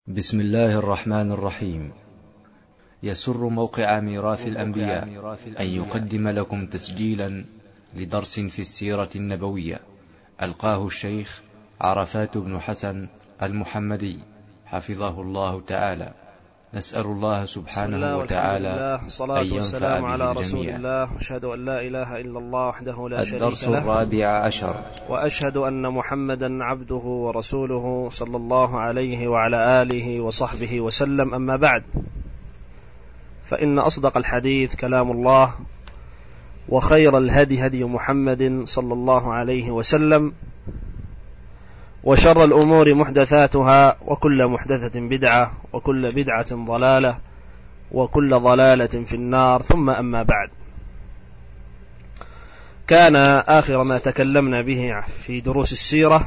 بسم الله الرحمن الرحيم. يسر موقع ميراث الأنبياء أن يقدم لكم تسجيلا لدرس في السيرة النبوية ألقاه الشيخ عرفات بن حسن المحمدي حفظه الله تعالى. نسأل الله سبحانه وتعالى أن ينفع به الجميع. أشهد أن لا إله إلا الله وحده لا شريك له. الدرس الرابع عشر. وأشهد أن محمدا عبده ورسوله صلى الله عليه وعلى آله وصحبه وسلم. أما بعد، فإن أصدق الحديث كلام الله، وخير الهدي هدي محمد صلى الله عليه وسلم، وشر الأمور محدثاتها، وكل محدثة بدعة، وكل بدعة ضلالة، وكل ضلالة في النار. ثم أما بعد، كان آخر ما تكلمنا به في دروس السيرة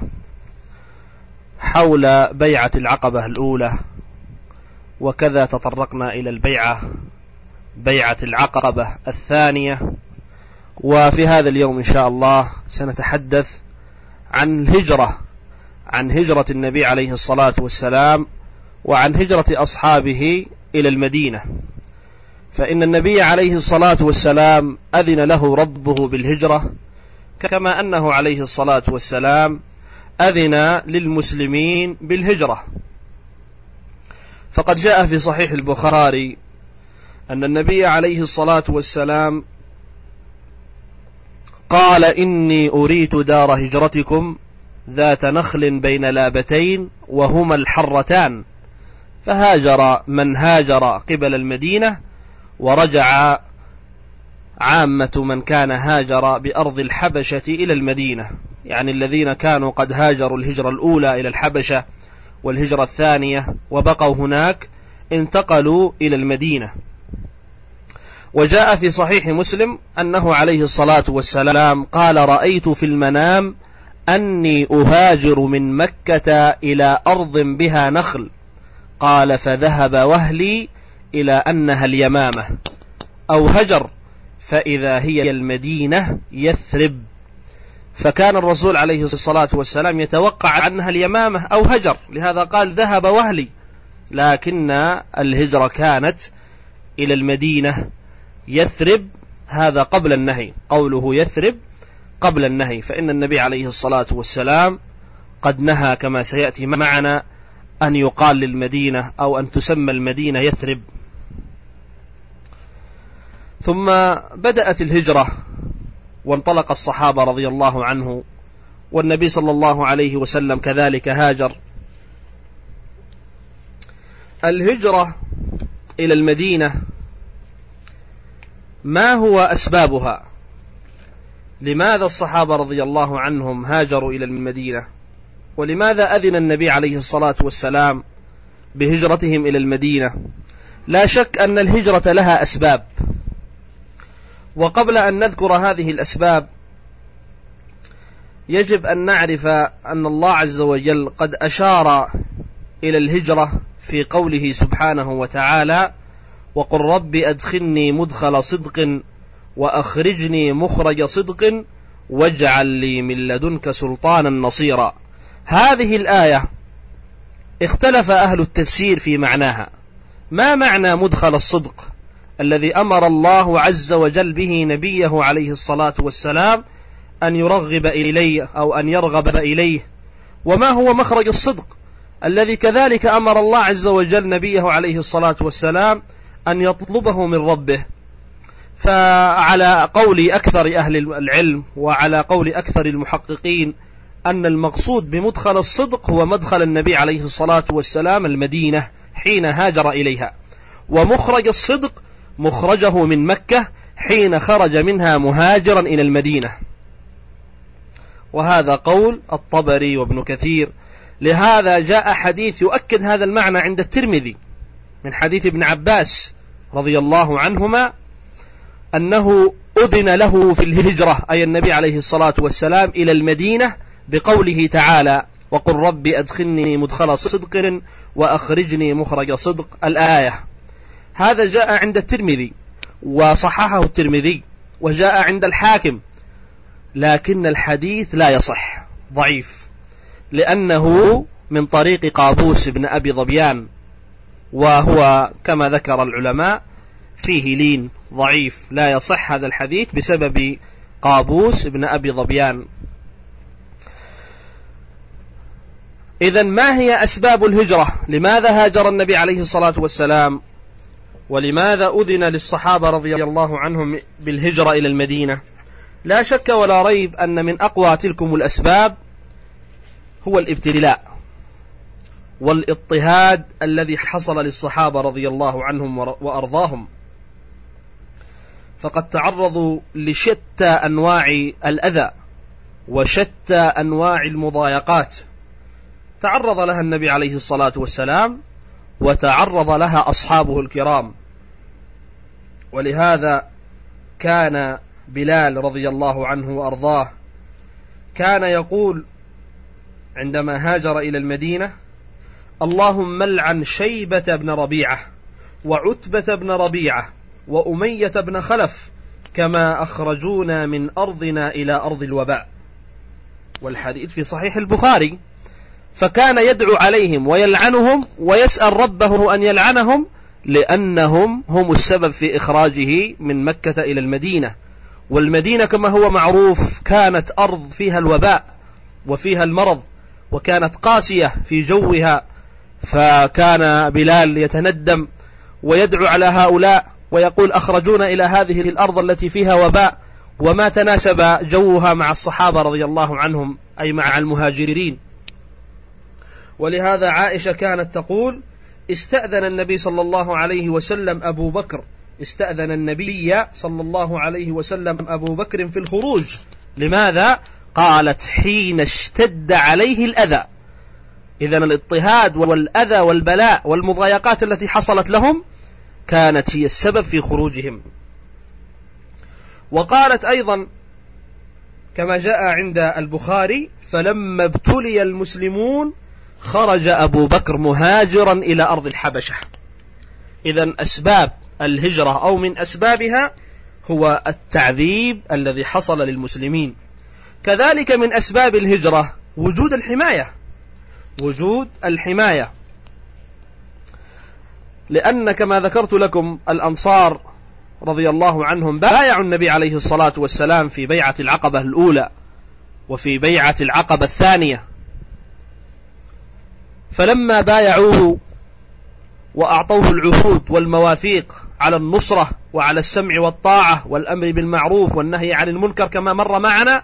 حول بيعة العقبة الأولى، وكذا تطرقنا إلى بيعة العقبة الثانية. وفي هذا اليوم إن شاء الله سنتحدث عن هجرة النبي عليه الصلاة والسلام، وعن هجرة أصحابه إلى المدينة. فإن النبي عليه الصلاة والسلام أذن له ربه بالهجرة، كما أنه عليه الصلاة والسلام أذن للمسلمين بالهجرة. فقد جاء في صحيح البخاري أن النبي عليه الصلاة والسلام قال: إني أريت دار هجرتكم ذات نخل بين لابتين وهما الحرتان. فهاجر من هاجر قبل المدينة، ورجع عامة من كان هاجر بأرض الحبشة إلى المدينة، يعني الذين كانوا قد هاجروا الهجرة الأولى إلى الحبشة والهجرة الثانية وبقوا هناك انتقلوا إلى المدينة. وجاء في صحيح مسلم أنه عليه الصلاة والسلام قال: رأيت في المنام أني أهاجر من مكة إلى أرض بها نخل. قال: فذهب وهلي إلى أنها اليمامة أو هجر، فإذا هي المدينة يثرب. فكان الرسول عليه الصلاة والسلام يتوقع أنها اليمامة أو هجر، لهذا قال ذهب وهلي، لكن الهجرة كانت إلى المدينة يثرب. هذا قبل النهي، قوله يثرب قبل النهي، فإن النبي عليه الصلاة والسلام قد نهى كما سيأتي معنا أن يقال للمدينة أو أن تسمى المدينة يثرب. ثم بدأت الهجرة، وانطلق الصحابة رضي الله عنه، والنبي صلى الله عليه وسلم كذلك هاجر. الهجرة إلى المدينة ما هو أسبابها؟ لماذا الصحابة رضي الله عنهم هاجروا إلى المدينة؟ ولماذا أذن النبي عليه الصلاة والسلام بهجرتهم إلى المدينة؟ لا شك أن الهجرة لها أسباب، وقبل أن نذكر هذه الأسباب يجب أن نعرف أن الله عز وجل قد أشار إلى الهجرة في قوله سبحانه وتعالى: وقل رب أدخلني مدخل صدق وأخرجني مخرج صدق واجعل لي من لدنك سلطانا نصيرا. هذه الآية اختلف أهل التفسير في معناها. ما معنى مدخل الصدق الذي أمر الله عز وجل به نبيه عليه الصلاة والسلام أن يرغب إليه أو أن يرغب إليه؟ وما هو مخرج الصدق الذي كذلك أمر الله عز وجل نبيه عليه الصلاة والسلام أن يطلبه من ربه؟ فعلى قول أكثر أهل العلم وعلى قول أكثر المحققين أن المقصود بمدخل الصدق هو مدخل النبي عليه الصلاة والسلام المدينة حين هاجر إليها، ومخرج الصدق مخرجه من مكة حين خرج منها مهاجرا إلى المدينة. وهذا قول الطبري وابن كثير. لهذا جاء حديث يؤكد هذا المعنى عند الترمذي من حديث ابن عباس رضي الله عنهما أنه أذن له في الهجرة، أي النبي عليه الصلاة والسلام، إلى المدينة بقوله تعالى: وقل رب أدخلني مدخل صدق وأخرجني مخرج صدق، الآية. هذا جاء عند الترمذي وصححه الترمذي، وجاء عند الحاكم، لكن الحديث لا يصح، ضعيف، لأنه من طريق قابوس بن أبي ظبيان، وهو كما ذكر العلماء فيه لين ضعيف، لا يصح هذا الحديث بسبب قابوس بن أبي ظبيان. إذن ما هي أسباب الهجرة؟ لماذا هاجر النبي عليه الصلاة والسلام؟ ولماذا أذن للصحابة رضي الله عنهم بالهجرة إلى المدينة؟ لا شك ولا ريب أن من أقوى تلكم الأسباب هو الابتلاء والاضطهاد الذي حصل للصحابة رضي الله عنهم وأرضاهم، فقد تعرضوا لشتى أنواع الأذى وشتى أنواع المضايقات تعرض لها النبي عليه الصلاة والسلام وتعرض لها أصحابه الكرام. ولهذا كان بلال رضي الله عنه وأرضاه كان يقول عندما هاجر إلى المدينة: اللهم لعن شيبة بن ربيعة وعتبة بن ربيعة وأمية بن خلف كما أخرجونا من أرضنا إلى أرض الوباء. والحديث في صحيح البخاري. فكان يدعو عليهم ويلعنهم ويسأل ربه أن يلعنهم، لأنهم هم السبب في إخراجه من مكة إلى المدينة. والمدينة كما هو معروف كانت أرض فيها الوباء وفيها المرض، وكانت قاسية في جوها، فكان بلال يتندم ويدعو على هؤلاء ويقول: أخرجونا إلى هذه الأرض التي فيها وباء، وما تناسب جوها مع الصحابة رضي الله عنهم، أي مع المهاجرين. ولهذا عائشة كانت تقول: استأذن النبي صلى الله عليه وسلم أبو بكر، استأذن النبي صلى الله عليه وسلم أبو بكر في الخروج. لماذا؟ قالت: حين اشتد عليه الأذى. إذن الاضطهاد والأذى والبلاء والمضايقات التي حصلت لهم كانت هي السبب في خروجهم. وقالت أيضا كما جاء عند البخاري: فلما ابتلي المسلمون خرج أبو بكر مهاجرا إلى أرض الحبشة. إذن أسباب الهجرة أو من أسبابها هو التعذيب الذي حصل للمسلمين. كذلك من أسباب الهجرة وجود الحماية، وجود الحماية، لأن كما ذكرت لكم الأنصار رضي الله عنهم بايعوا النبي عليه الصلاة والسلام في بيعة العقبة الأولى وفي بيعة العقبة الثانية، فلما بايعوه وأعطوه العهود والمواثيق على النصرة وعلى السمع والطاعة والأمر بالمعروف والنهي عن المنكر كما مر معنا،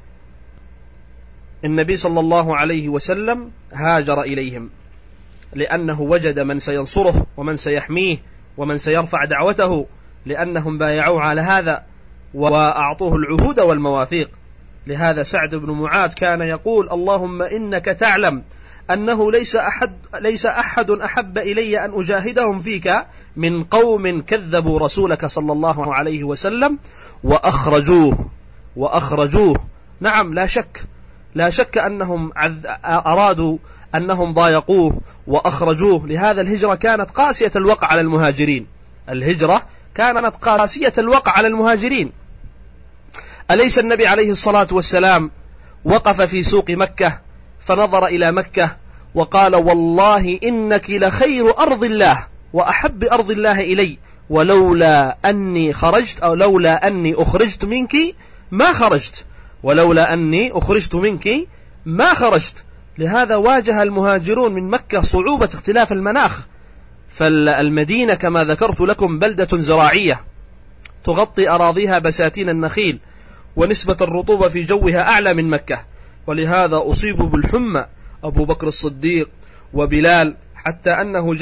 النبي صلى الله عليه وسلم هاجر إليهم، لأنه وجد من سينصره ومن سيحميه ومن سيرفع دعوته، لأنهم بايعوه على هذا وأعطوه العهود والمواثيق. لهذا سعد بن معاذ كان يقول: اللهم إنك تعلم أنه ليس أحد أحب إلي أن أجاهدهم فيك من قوم كذبوا رسولك صلى الله عليه وسلم وأخرجوه. نعم، لا شك أنهم أرادوا أنهم ضايقوه وأخرجوه. لهذا الهجرة كانت قاسية الوقع على المهاجرين، الهجرة كانت قاسية الوقع على المهاجرين. أليس النبي عليه الصلاة والسلام وقف في سوق مكة فنظر إلى مكة وقال: والله إنك لخير أرض الله وأحب أرض الله إلي، ولولا أني خرجت أو لولا أني أخرجت منك ما خرجت، ولولا أني أخرجت منك ما خرجت. لهذا واجه المهاجرون من مكة صعوبة اختلاف المناخ، فالمدينة كما ذكرت لكم بلدة زراعية تغطي أراضيها بساتين النخيل، ونسبة الرطوبة في جوها أعلى من مكة، ولهذا أصيبوا بالحمى أبو بكر الصديق وبلال، حتى أنه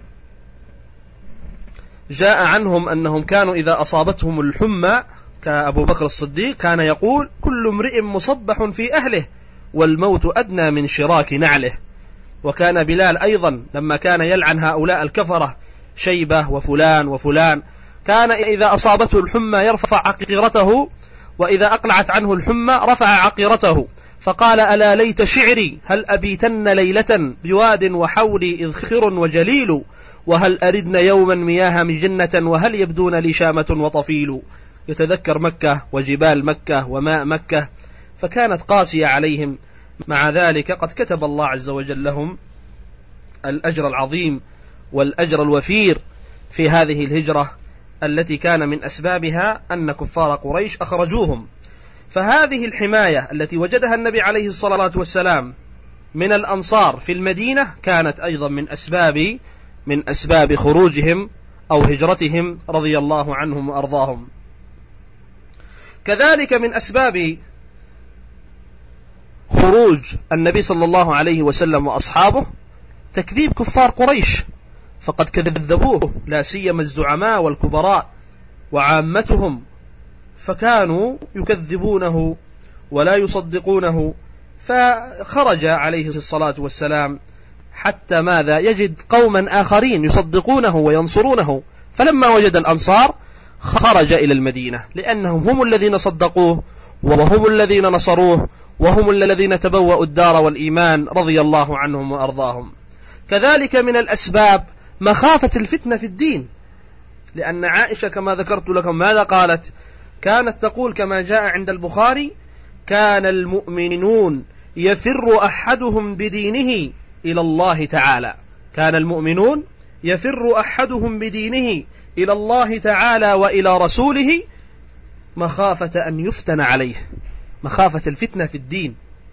جاء عنهم أنهم كانوا إذا أصابتهم الحمى كأبو بكر الصديق كان يقول: كل امرئ مصبح في أهله والموت أدنى من شراك نعله. وكان بلال أيضا لما كان يلعن هؤلاء الكفرة شيبة وفلان وفلان، كان إذا أصابته الحمى يرفع عقيرته، وإذا أقلعت عنه الحمى رفع عقيرته، فقال: ألا ليت شعري هل أبيتن ليلة بواد وحولي إذخر وجليل، وهل أردن يوما مياه مجنة وهل يبدون لي شامة وطفيل. يتذكر مكة وجبال مكة وماء مكة، فكانت قاسية عليهم. مع ذلك قد كتب الله عز وجل لهم الأجر العظيم والأجر الوفير في هذه الهجرة التي كان من أسبابها أن كفار قريش أخرجوهم. فهذه الحماية التي وجدها النبي عليه الصلاة والسلام من الأنصار في المدينة كانت أيضا من أسباب خروجهم أو هجرتهم رضي الله عنهم وأرضاهم. كذلك من أسباب خروج النبي صلى الله عليه وسلم وأصحابه تكذيب كفار قريش، فقد كذبوه، لا سيما الزعماء والكبراء وعامتهم، فكانوا يكذبونه ولا يصدقونه، فخرج عليه الصلاة والسلام حتى ماذا يجد قوما آخرين يصدقونه وينصرونه. فلما وجد الأنصار خرج إلى المدينة، لأنهم هم الذين صدقوه وهم الذين نصروه وهم الذين تبوأوا الدار والإيمان رضي الله عنهم وأرضاهم. كذلك من الأسباب مخافة الفتنة في الدين، لأن عائشة كما ذكرت لكم ماذا قالت؟ كانت تقول كما جاء عند البخاري: كان المؤمنون يفر أحدهم بدينه إلى الله تعالى، كان المؤمنون يفر أحدهم بدينه إلى الله تعالى وإلى رسوله مخافة أن يفتن عليه، مخافة الفتنة في الدين.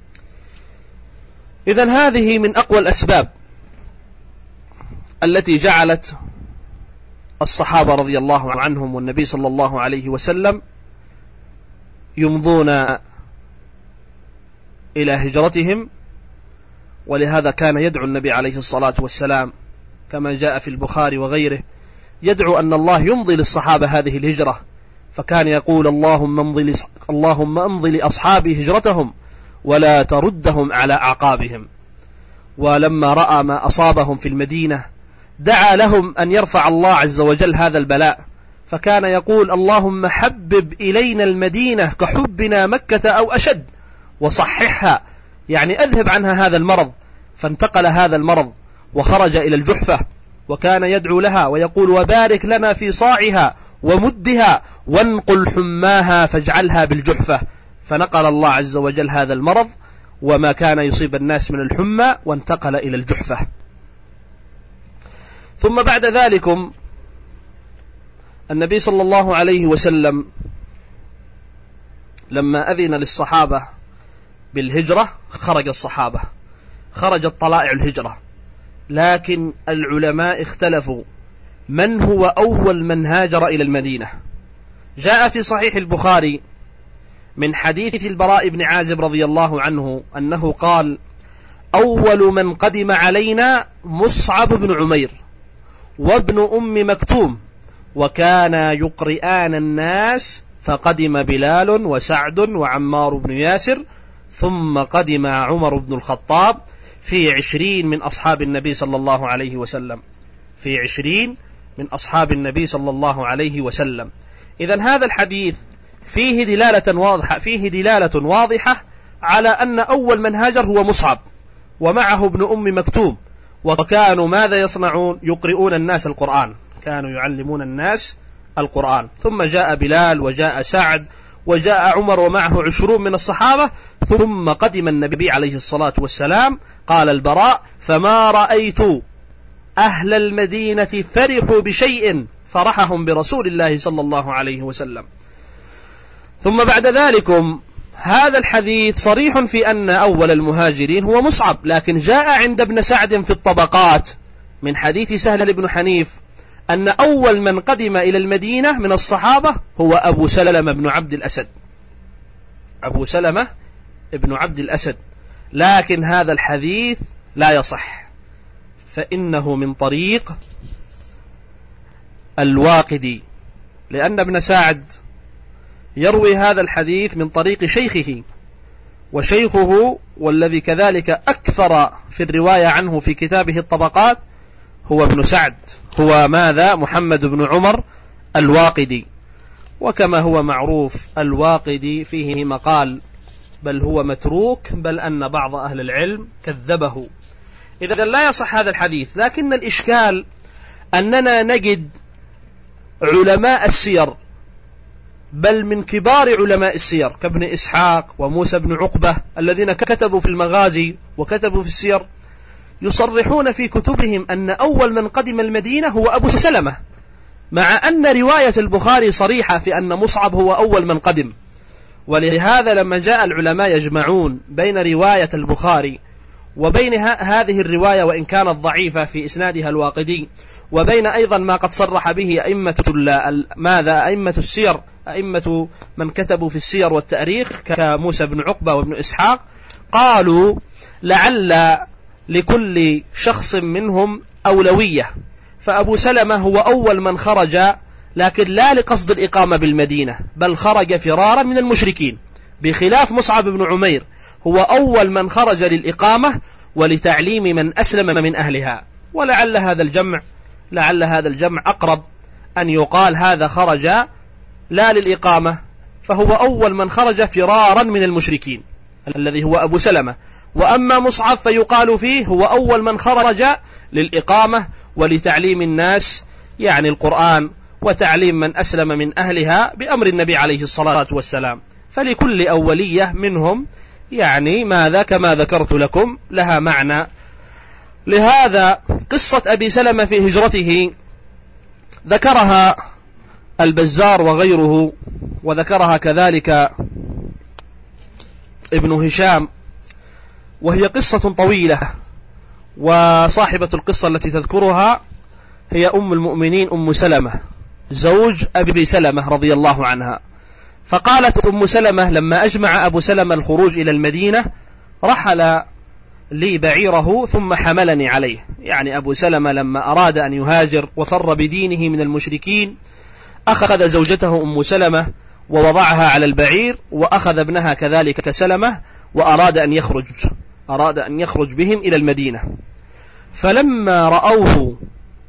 إذن هذه من أقوى الأسباب التي جعلت الصحابة رضي الله عنهم والنبي صلى الله عليه وسلم يمضون إلى هجرتهم. ولهذا كان يدعو النبي عليه الصلاة والسلام كما جاء في البخاري وغيره، يدعو أن الله يمضي للصحابة هذه الهجرة، فكان يقول: اللهم امضي لأصحابي هجرتهم ولا تردهم على أعقابهم. ولما رأى ما أصابهم في المدينة دعا لهم أن يرفع الله عز وجل هذا البلاء، فكان يقول: اللهم حبب إلينا المدينة كحبنا مكة أو أشد، وصححها، يعني أذهب عنها هذا المرض. فانتقل هذا المرض وخرج إلى الجحفة، وكان يدعو لها ويقول: وبارك لنا في صاعها ومدها وانقل حماها فاجعلها بالجحفة. فنقل الله عز وجل هذا المرض وما كان يصيب الناس من الحمى وانتقل إلى الجحفة. ثم بعد ذلك النبي صلى الله عليه وسلم لما أذن للصحابة بالهجرة خرج الصحابة، خرجت طلائع الهجرة، لكن العلماء اختلفوا من هو أول من هاجر إلى المدينة. جاء في صحيح البخاري من حديث البراء بن عازب رضي الله عنه أنه قال: أول من قدم علينا مصعب بن عمير وابن أم مكتوم، وكانا يقرئان الناس، فقدم بلال وسعد وعمار بن ياسر، ثم قدم عمر بن الخطاب في 20 من أصحاب النبي صلى الله عليه وسلم، في 20 من أصحاب النبي صلى الله عليه وسلم. إذن هذا الحديث فيه دلالة واضحة على أن أول من هاجر هو مصعب ومعه ابن أم مكتوم، وكانوا ماذا يصنعون؟ يقرؤون الناس القرآن، كانوا يعلمون الناس القرآن. ثم جاء بلال وجاء سعد وجاء عمر ومعه 20 من الصحابة، ثم قدم النبي عليه الصلاة والسلام. قال البراء: فما رأيت أهل المدينة فرحوا بشيء فرحهم برسول الله صلى الله عليه وسلم. ثم بعد ذلك هذا الحديث صريح في أن أول المهاجرين هو مصعب، لكن جاء عند ابن سعد في الطبقات من حديث سهل بن حنيف أن أول من قدم إلى المدينة من الصحابة هو أبو سلمة بن عبد الأسد، أبو سلمة بن عبد الأسد، لكن هذا الحديث لا يصح، فإنه من طريق الواقدي، لأن ابن سعد يروي هذا الحديث من طريق شيخه، وشيخه والذي كذلك أكثر في الرواية عنه في كتابه الطبقات هو ابن سعد، هو ماذا؟ محمد بن عمر الواقدي. وكما هو معروف الواقدي فيه مقال، بل هو متروك، بل أن بعض أهل العلم كذبه. إذا لا يصح هذا الحديث، لكن الإشكال أننا نجد علماء السير بل من كبار علماء السير كابن إسحاق وموسى بن عقبة الذين كتبوا في المغازي وكتبوا في السير، يصرحون في كتبهم أن أول من قدم المدينة هو أبو سلمة، مع أن رواية البخاري صريحة في أن مصعب هو أول من قدم. ولهذا لما جاء العلماء يجمعون بين رواية البخاري وبين هذه الرواية وإن كانت ضعيفة في إسنادها الواقدي، وبين أيضا ما قد صرح به أئمة السير، أئمة من كتبوا في السير والتاريخ كموسى بن عقبة وابن إسحاق، قالوا لعل لكل شخص منهم أولوية، فأبو سلمة هو أول من خرج، لكن لا لقصد الإقامة بالمدينة، بل خرج فرارا من المشركين، بخلاف مصعب بن عمير هو أول من خرج للإقامة ولتعليم من أسلم من أهلها. ولعل هذا الجمع أقرب أن يقال هذا خرج لا للإقامة، فهو أول من خرج فرارا من المشركين الذي هو أبو سلمة. وأما مصعب فيقال فيه هو أول من خرج للإقامة ولتعليم الناس يعني القرآن وتعليم من أسلم من أهلها بأمر النبي عليه الصلاة والسلام. فلكل أولية منهم يعني ماذا كما ذكرت لكم لها معنى. لهذا قصة أبي سلمة في هجرته ذكرها البزار وغيره، وذكرها كذلك ابن هشام، وهي قصة طويلة، وصاحبة القصة التي تذكرها هي أم المؤمنين أم سلمة زوج أبي سلمة رضي الله عنها. فقالت أم سلمة لما أجمع أبو سلمة الخروج إلى المدينة رحل لي بعيره ثم حملني عليه، يعني أبو سلمة لما أراد أن يهاجر وفر بدينه من المشركين أخذ زوجته أم سلمة ووضعها على البعير، وأخذ ابنها كذلك كسلمة، وأراد أن يخرج بهم إلى المدينة. فلما رأوه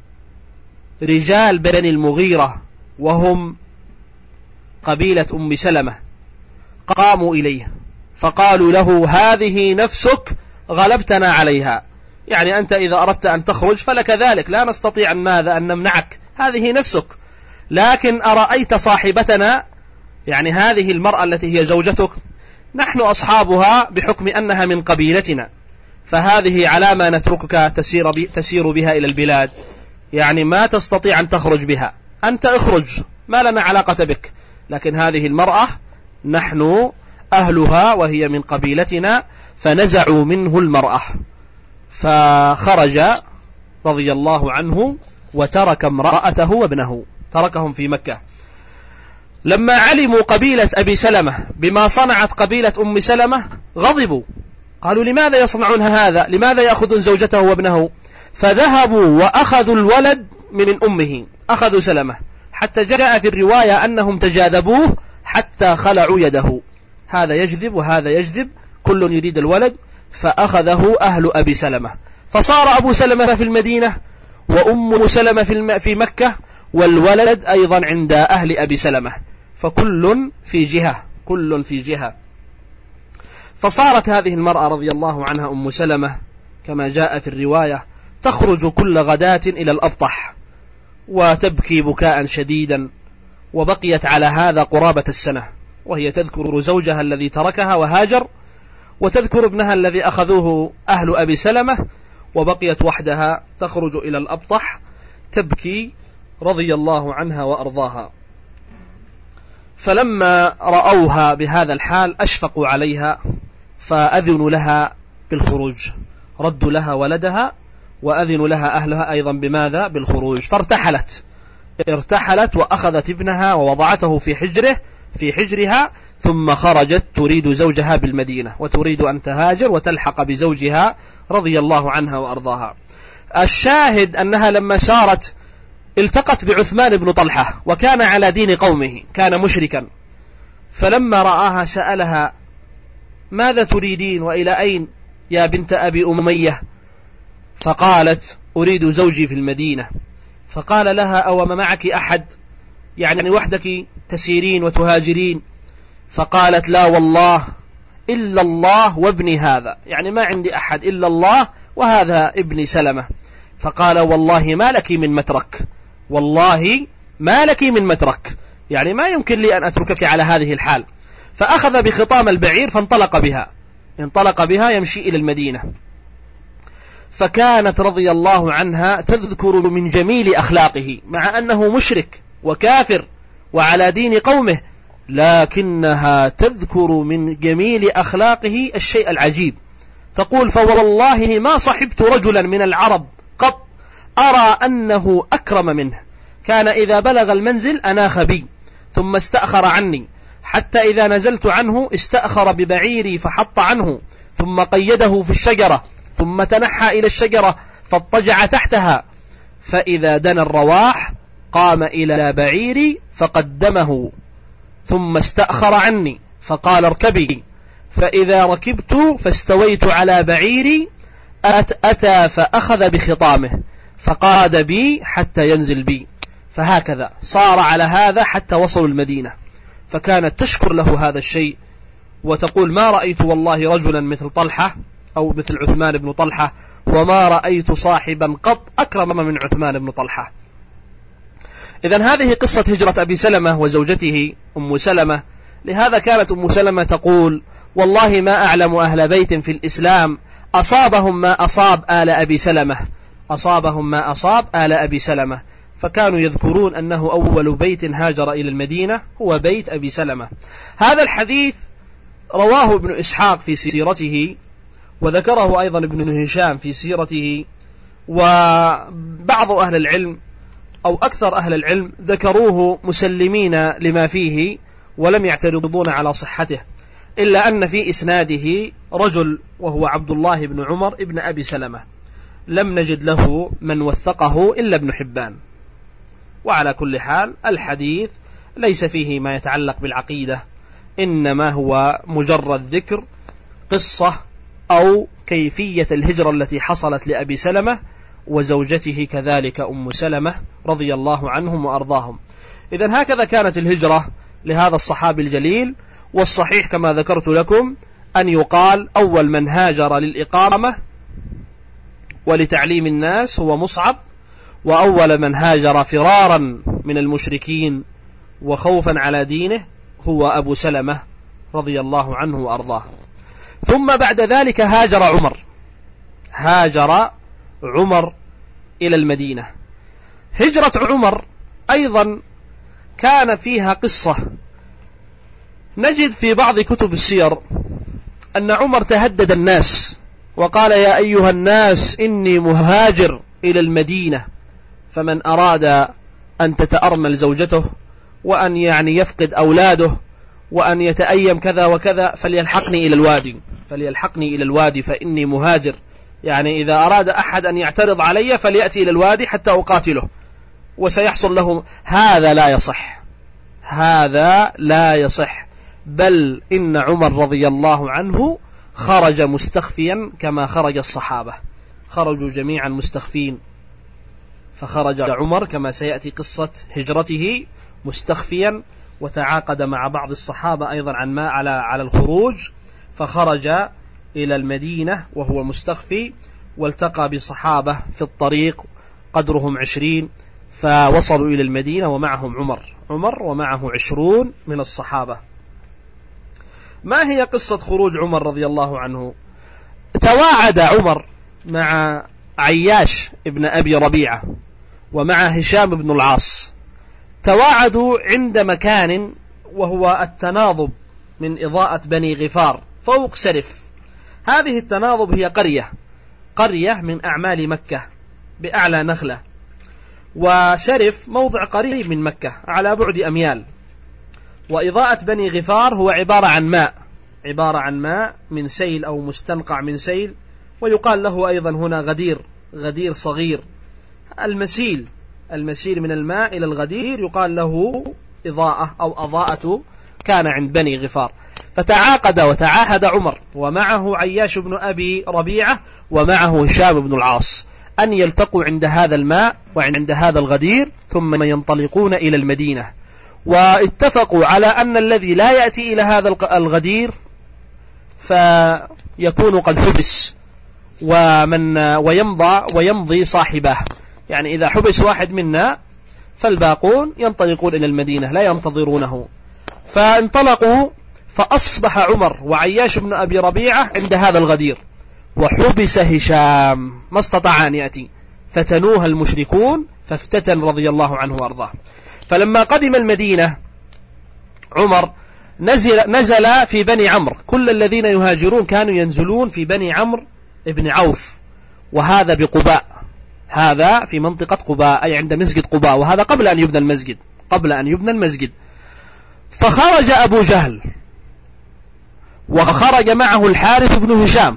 رجال بني المغيرة وهم قبيلة أم سلمة قاموا إليه فقالوا له هذه نفسك غلبتنا عليها، يعني أنت إذا أردت أن تخرج فلك ذلك، لا نستطيع أن نمنعك، هذه نفسك، لكن أرأيت صاحبتنا يعني هذه المرأة التي هي زوجتك نحن أصحابها بحكم أنها من قبيلتنا، فهذه علامة نتركك تسير بها إلى البلاد، يعني ما تستطيع أن تخرج بها، أنت اخرج ما لنا علاقة بك، لكن هذه المرأة نحن أهلها وهي من قبيلتنا. فنزعوا منه المرأة فخرج رضي الله عنه وترك امرأته وابنه، تركهم في مكة. لما علموا قبيلة أبي سلمة بما صنعت قبيلة أم سلمة غضبوا، قالوا لماذا يصنعون هذا، لماذا يأخذون زوجته وابنه؟ فذهبوا وأخذوا الولد من أمه، أخذوا سلمة، حتى جاء في الرواية أنهم تجاذبوه حتى خلعوا يده، هذا يجذب وهذا يجذب، كل يريد الولد، فأخذه أهل أبي سلمة، فصار أبو سلمة في المدينة وأم سلمة في مكة، والولد أيضا عند أهل أبي سلمة، فكل في جهة. فصارت هذه المرأة رضي الله عنها أم سلمة كما جاء في الرواية تخرج كل غداة إلى الأبطح وتبكي بكاء شديدا، وبقيت على هذا قرابة السنة، وهي تذكر زوجها الذي تركها وهاجر، وتذكر ابنها الذي أخذوه أهل أبي سلمة، وبقيت وحدها تخرج إلى الأبطح تبكي رضي الله عنها وأرضاها. فلما رأوها بهذا الحال أشفقوا عليها فأذنوا لها بالخروج، ردوا لها ولدها وأذنوا لها أهلها أيضا بماذا؟ بالخروج. ارتحلت وأخذت ابنها ووضعته في حجرها، ثم خرجت تريد زوجها بالمدينة وتريد أن تهاجر وتلحق بزوجها رضي الله عنها وأرضاها. الشاهد أنها لما سارت التقت بعثمان بن طلحة وكان على دين قومه، كان مشركا، فلما رآها سألها ماذا تريدين وإلى أين يا بنت أبي أمية؟ فقالت أريد زوجي في المدينة. فقال لها أو ما معك أحد، يعني وحدك تسيرين وتهاجرين؟ فقالت لا والله إلا الله وابني هذا، يعني ما عندي أحد إلا الله وهذا ابني سلمة. فقال والله ما لك من مترك، والله ما لك من مترك، يعني ما يمكن لي أن أتركك على هذه الحال. فأخذ بخطام البعير فانطلق بها يمشي إلى المدينة. فكانت رضي الله عنها تذكر من جميل أخلاقه، مع أنه مشرك وكافر وعلى دين قومه، لكنها تذكر من جميل أخلاقه الشيء العجيب. تقول: فوالله ما صحبت رجلا من العرب قط أرى أنه أكرم منه، كان إذا بلغ المنزل أناخ بي ثم استأخر عني، حتى إذا نزلت عنه استأخر ببعيري فحط عنه، ثم قيده في الشجرة، ثم تنحى إلى الشجرة فاضطجع تحتها، فإذا دنا الرواح قام إلى بعيري فقدمه، ثم استأخر عني فقال: اركبي، فإذا ركبت فاستويت على بعيري أتى فأخذ بخطامه فقاد بي حتى ينزل بي. فهكذا صار على هذا حتى وصلوا المدينة. فكانت تشكر له هذا الشيء وتقول: ما رأيت والله رجلا مثل طلحة أو مثل عثمان بن طلحة، وما رأيت صاحبا قط أكرم من عثمان بن طلحة. إذن هذه قصة هجرة أبي سلمة وزوجته أم سلمة. لهذا كانت أم سلمة تقول: والله ما أعلم أهل بيت في الإسلام أصابهم ما أصاب آل أبي سلمة. فكانوا يذكرون أنه أول بيت هاجر إلى المدينة هو بيت أبي سلمة. هذا الحديث رواه ابن إسحاق في سيرته، وذكره أيضا ابن هشام في سيرته، وبعض أهل العلم أو أكثر أهل العلم ذكروه مسلمين لما فيه ولم يعترضون على صحته، إلا أن في إسناده رجل وهو عبد الله بن عمر ابن أبي سلمة، لم نجد له من وثقه إلا ابن حبان. وعلى كل حال الحديث ليس فيه ما يتعلق بالعقيدة، إنما هو مجرد ذكر قصة أو كيفية الهجرة التي حصلت لأبي سلمة وزوجته كذلك أم سلمة رضي الله عنهم وأرضاهم. إذن هكذا كانت الهجرة لهذا الصحابي الجليل. والصحيح كما ذكرت لكم أن يقال أول من هاجر للإقامة ولتعليم الناس هو مصعب، وأول من هاجر فرارا من المشركين وخوفا على دينه هو أبو سلمة رضي الله عنه وأرضاه. ثم بعد ذلك هاجر عمر إلى المدينة. هجرة عمر أيضا كان فيها قصة. نجد في بعض كتب السير أن عمر تهدد الناس وقال: يا أيها الناس إني مهاجر إلى المدينة، فمن أراد أن تتأرمل زوجته وأن يفقد أولاده وأن يتأيم كذا وكذا فليلحقني إلى الوادي فإني مهاجر. يعني إذا أراد أحد أن يعترض علي فليأتي إلى الوادي حتى أقاتله وسيحصل له. هذا لا يصح، بل إن عمر رضي الله عنه خرج مستخفيا كما خرج الصحابة، خرجوا جميعا مستخفين، فخرج عمر كما سيأتي قصة هجرته مستخفيا، وتعاقد مع بعض الصحابة أيضا على الخروج، فخرج إلى المدينة وهو مستخفي، والتقى بصحابة في الطريق قدرهم 20، فوصلوا إلى المدينة ومعهم عمر ومعه 20 من الصحابة. ما هي قصة خروج عمر رضي الله عنه؟ تواعد عمر مع عياش ابن أبي ربيعة ومع هشام بن العاص، تواعدوا عند مكان وهو التناضب من إضاءة بني غفار فوق سرف. هذه التناضب هي قرية من أعمال مكة بأعلى نخلة، وسرف موضع قريب من مكة على بعد أميال. وإضاءة بني غفار هو عبارة عن ماء من سيل أو مستنقع من سيل، ويقال له أيضا هنا غدير صغير. المسيل من الماء إلى الغدير يقال له إضاءة أو أضاءة، كان عند بني غفار. فتعاقد وتعاهد عمر ومعه عياش بن أبي ربيعة ومعه هشام بن العاص أن يلتقوا عند هذا الماء وعند هذا الغدير، ثم ينطلقون إلى المدينة. واتفقوا على أن الذي لا يأتي إلى هذا الغدير فيكون قد حبس ويمضي صاحبه. يعني إذا حبس واحد منا فالباقون ينطلقون إلى المدينة لا ينتظرونه. فانطلقوا، فأصبح عمر وعياش بن أبي ربيعة عند هذا الغدير، وحبس هشام ما استطاع أن يأتي، فتنوها المشركون فافتتن رضي الله عنه وأرضاه. فلما قدم المدينة عمر نزل في بني عمرو، كل الذين يهاجرون كانوا ينزلون في بني عمرو ابن عوف، وهذا بقباء، هذا في منطقة قباء أي عند مسجد قباء، وهذا قبل أن يبنى المسجد. فخرج أبو جهل وخرج معه الحارث بن هشام،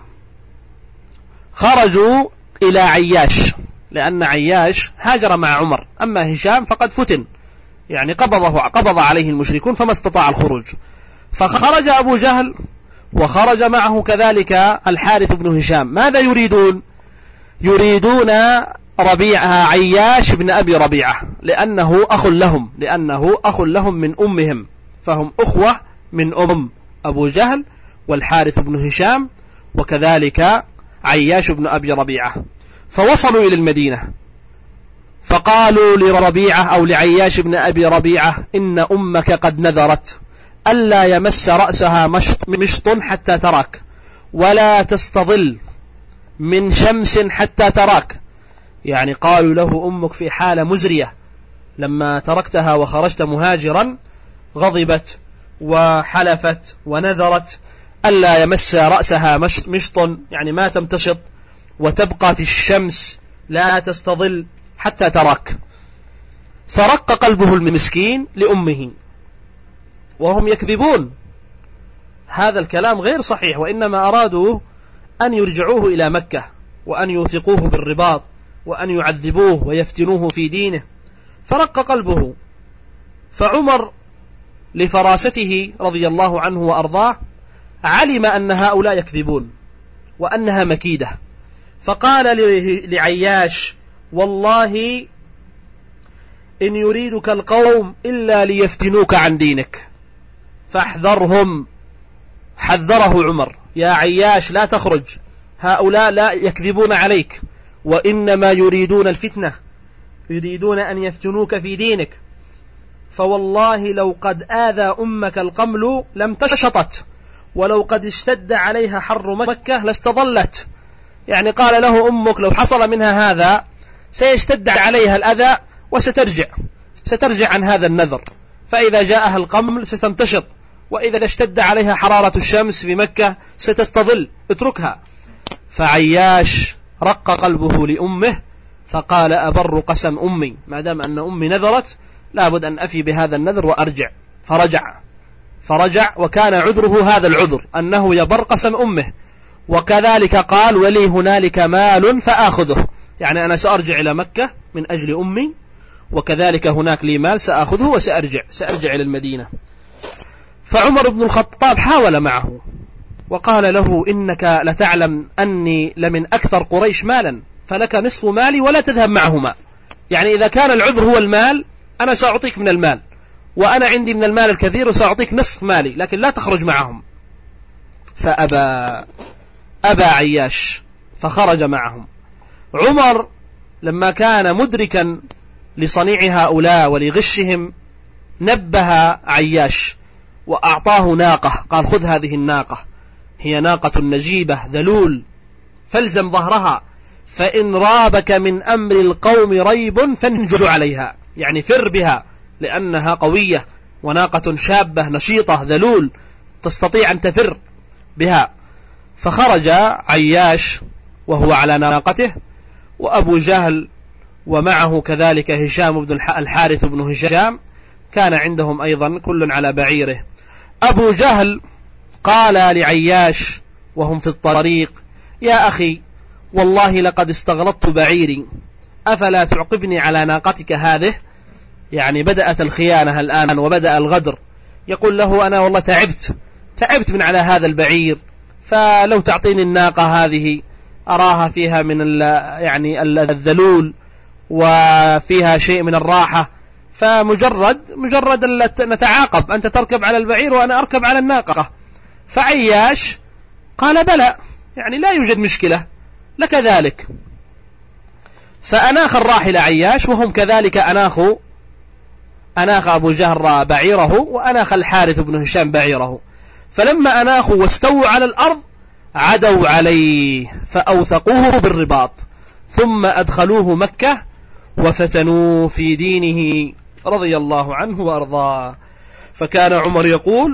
خرجوا إلى عياش، لأن عياش هاجر مع عمر، أما هشام فقد فتن، يعني قبض عليه المشركون فما استطاع الخروج. فخرج أبو جهل وخرج معه كذلك الحارث بن هشام. ماذا يريدون؟ يريدون عياش بن أبي ربيعة، لأنه أخ لهم من أمهم، فهم أخوة من أم أبو جهل والحارث بن هشام وكذلك عياش بن أبي ربيعة. فوصلوا إلى المدينة فقالوا لربيعة أو لعياش بن أبي ربيعة: إن أمك قد نذرت ألا يمس رأسها مشط حتى تراك، ولا تستظل من شمس حتى تراك. يعني قالوا له: أمك في حالة مزرية، لما تركتها وخرجت مهاجرا غضبت وحلفت ونذرت ألا يمس رأسها مشط، يعني ما تمتشط، وتبقى في الشمس لا تستظل حتى تراك. فرق قلبه المسكين لأمه، وهم يكذبون، هذا الكلام غير صحيح، وإنما أرادوا أن يرجعوه إلى مكة وأن يوثقوه بالرباط وأن يعذبوه ويفتنوه في دينه. فرق قلبه. فعمر لفراسته رضي الله عنه وأرضاه علم أن هؤلاء يكذبون وأنها مكيدة، فقال لعياش: والله إن يريدك القوم إلا ليفتنوك عن دينك فاحذرهم. حذره عمر: يا عياش لا تخرج، هؤلاء لا يكذبون عليك، وإنما يريدون الفتنة، يريدون أن يفتنوك في دينك، فوالله لو قد آذى أمك القمل لم تشطت، ولو قد اشتد عليها حر مكة لاستظلت. يعني قال له: أمك لو حصل منها هذا سيشتد عليها الأذى سترجع عن هذا النذر، فإذا جاءها القمل ستمتشط، وإذا اشتد عليها حرارة الشمس في مكة ستستظل، اتركها. فعياش رق قلبه لأمه فقال: أبر قسم أمي، ما دام أن أمي نذرت لابد أن أفي بهذا النذر وأرجع. فرجع وكان عذره هذا العذر أنه يبر قسم أمه. وكذلك قال: ولي هنالك مال فآخذه، يعني أنا سأرجع إلى مكة من أجل أمي، وكذلك هناك لي مال سأخذه وسأرجع إلى المدينة. فعمر بن الخطاب حاول معه وقال له: إنك لتعلم أني لمن أكثر قريش مالا، فلك نصف مالي ولا تذهب معهما. يعني إذا كان العذر هو المال أنا سأعطيك من المال، وأنا عندي من المال الكثير وسأعطيك نصف مالي، لكن لا تخرج معهم. أبى عياش فخرج معهم. عمر لما كان مدركا لصنيع هؤلاء ولغشهم نبه عياش وأعطاه ناقة، قال: خذ هذه الناقة، هي ناقة نجيبة ذلول، فالزم ظهرها، فإن رابك من أمر القوم ريب فانجر عليها، يعني فر بها لأنها قوية وناقة شابة نشيطة ذلول تستطيع أن تفر بها. فخرج عياش وهو على ناقته، وأبو جهل ومعه كذلك هشام بن الحارث بن هشام كان عندهم أيضا كل على بعيره. أبو جهل قال لعياش وهم في الطريق: يا أخي والله لقد استغلطت بعيري، أفلا تعقبني على ناقتك هذه؟ يعني بدأت الخيانة الآن وبدأ الغدر. يقول له: أنا والله تعبت من على هذا البعير، فلو تعطيني الناقة هذه أراها فيها من يعني الذلول وفيها شيء من الراحة، فمجرد نتعاقب، أنت تركب على البعير وأنا أركب على الناقة. فعياش قال: بلى، يعني لا يوجد مشكلة لك ذلك. فأناخ الراحل عياش، وهم كذلك أناخوا أناخ أبو جهل بعيره وأناخ الحارث بن هشام بعيره، فلما أناخوا واستووا على الأرض عدوا عليه فأوثقوه بالرباط، ثم أدخلوه مكة وفتنوا في دينه رضي الله عنه وأرضاه. فكان عمر يقول: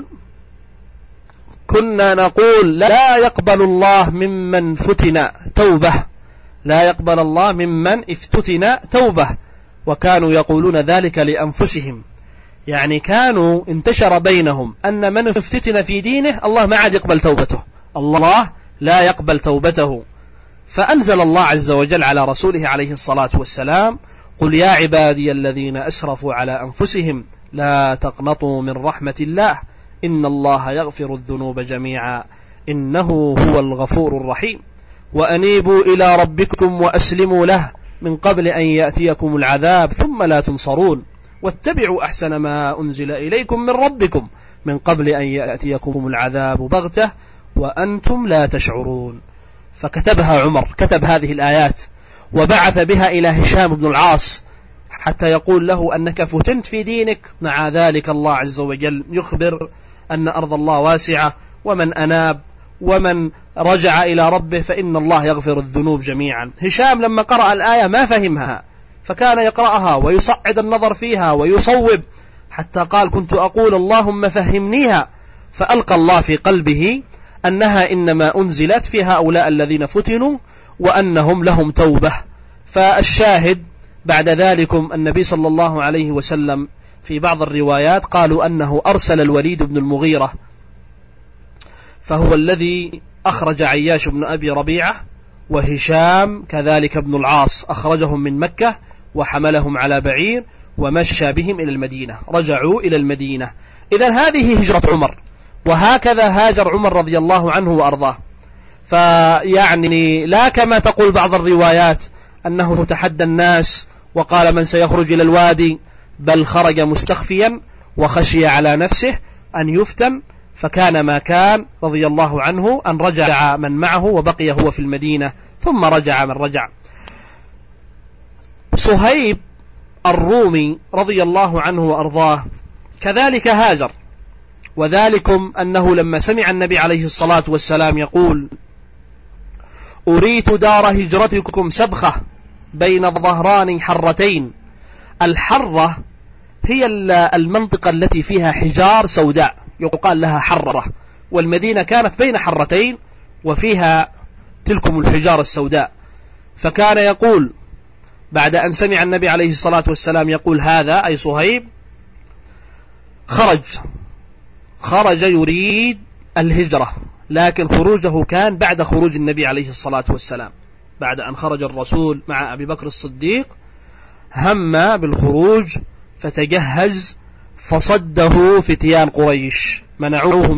كنا نقول لا يقبل الله ممن فتن توبة، لا يقبل الله ممن افتتن توبة، وكانوا يقولون ذلك لأنفسهم، يعني كانوا انتشر بينهم أن من افتتن في دينه الله ما عاد يقبل توبته، الله لا يقبل توبته. فأنزل الله عز وجل على رسوله عليه الصلاة والسلام: قل يا عبادي الذين أسرفوا على أنفسهم لا تقنطوا من رحمة الله إن الله يغفر الذنوب جميعا إنه هو الغفور الرحيم، وأنيبوا إلى ربكم وأسلموا له من قبل أن يأتيكم العذاب ثم لا تنصرون، واتبعوا أحسن ما أنزل إليكم من ربكم من قبل أن يأتيكم العذاب بغتة وأنتم لا تشعرون. فكتبها عمر، كتب هذه الآيات وبعث بها إلى هشام بن العاص حتى يقول له أنك فتنت في دينك. مع ذلك الله عز وجل يخبر أن أرض الله واسعة، ومن أناب ومن رجع إلى ربه فإن الله يغفر الذنوب جميعا. هشام لما قرأ الآية ما فهمها، فكان يقرأها ويصعد النظر فيها ويصوب، حتى قال: كنت أقول اللهم فهمنيها، فألقى الله في قلبه أنها إنما أنزلت في هؤلاء الذين فتنوا وأنهم لهم توبة. فالشاهد بعد ذلكم النبي صلى الله عليه وسلم في بعض الروايات قالوا أنه أرسل الوليد بن المغيرة، فهو الذي أخرج عياش بن أبي ربيعة، وهشام كذلك بن العاص أخرجهم من مكة وحملهم على بعير ومشى بهم إلى المدينة، رجعوا إلى المدينة. إذن هذه هجرة عمر، وهكذا هاجر عمر رضي الله عنه وأرضاه. فيعني لا كما تقول بعض الروايات أنه تحدى الناس وقال من سيخرج إلى الوادي، بل خرج مستخفيا وخشي على نفسه أن يفتن، فكان ما كان رضي الله عنه أن رجع من معه وبقي هو في المدينة، ثم رجع من رجع. صهيب الرومي رضي الله عنه وأرضاه كذلك هاجر، وذلكم أنه لما سمع النبي عليه الصلاة والسلام يقول: أريت دار هجرتكم سبخة بين ظهران حرتين. الحرة هي المنطقة التي فيها حجار سوداء يقال لها حرة، والمدينة كانت بين حرتين وفيها تلكم الحجار السوداء. فكان يقول بعد أن سمع النبي عليه الصلاة والسلام يقول هذا، أي صهيب، خرج يريد الهجرة، لكن خروجه كان بعد خروج النبي عليه الصلاة والسلام، بعد أن خرج الرسول مع أبي بكر الصديق هم بالخروج فتجهز، فصده فتيان قريش، منعوه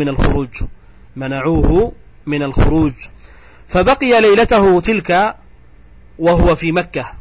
من الخروج، فبقي ليلته تلك وهو في مكة،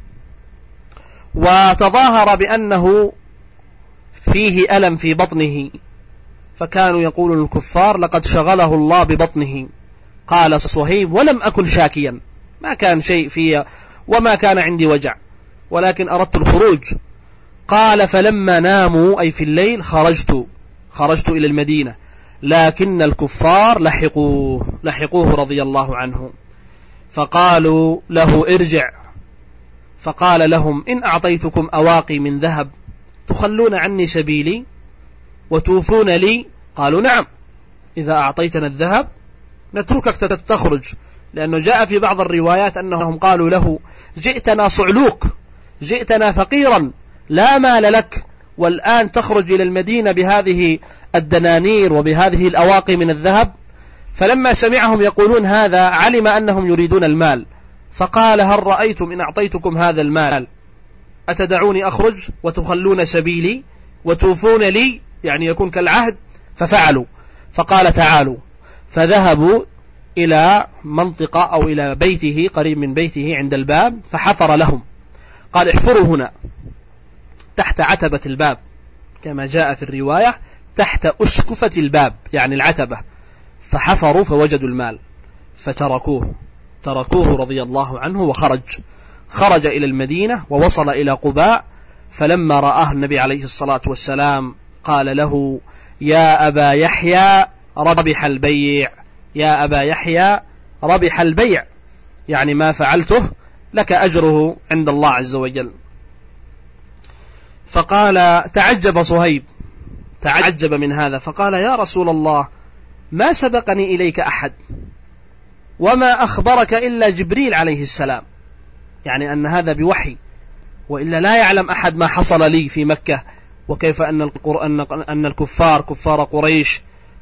وتظاهر بأنه فيه ألم في بطنه، فكانوا يقولون الكفار لقد شغله الله ببطنه. قال صهيب: ولم أكن شاكيا، ما كان شيء في وما كان عندي وجع، ولكن أردت الخروج. قال: فلما ناموا أي في الليل خرجت إلى المدينة، لكن الكفار لحقوه رضي الله عنه، فقالوا له: ارجع. فقال لهم: إن أعطيتكم أواقي من ذهب تخلون عني سبيلي وتوفون لي؟ قالوا: نعم، إذا أعطيتنا الذهب نتركك تخرج، لأنه جاء في بعض الروايات أنهم قالوا له: جئتنا صعلوك، جئتنا فقيرا لا مال لك، والآن تخرج إلى المدينة بهذه الدنانير وبهذه الأواقي من الذهب. فلما سمعهم يقولون هذا علم أنهم يريدون المال، فقال: هل رأيتم إن أعطيتكم هذا المال أتدعوني أخرج وتخلون سبيلي وتوفون لي، يعني يكون كالعهد؟ ففعلوا. فقال: تعالوا. فذهبوا إلى منطقة أو إلى بيته قريب من بيته عند الباب، فحفر لهم، قال: احفروا هنا تحت عتبة الباب، كما جاء في الرواية تحت أسكفة الباب يعني العتبة. فحفروا فوجدوا المال فتركوه رضي الله عنه، خرج إلى المدينة ووصل إلى قباء، فلما رآه النبي عليه الصلاة والسلام قال له: يا أبا يحيى ربح البيع، يا أبا يحيى ربح البيع، يعني ما فعلته لك أجره عند الله عز وجل. فقال تعجب صهيب، تعجب من هذا، فقال: يا رسول الله، ما سبقني إليك أحد وما أخبرك إلا جبريل عليه السلام، يعني أن هذا بوحي، وإلا لا يعلم أحد ما حصل لي في مكة، وكيف أن الكفار كفار قريش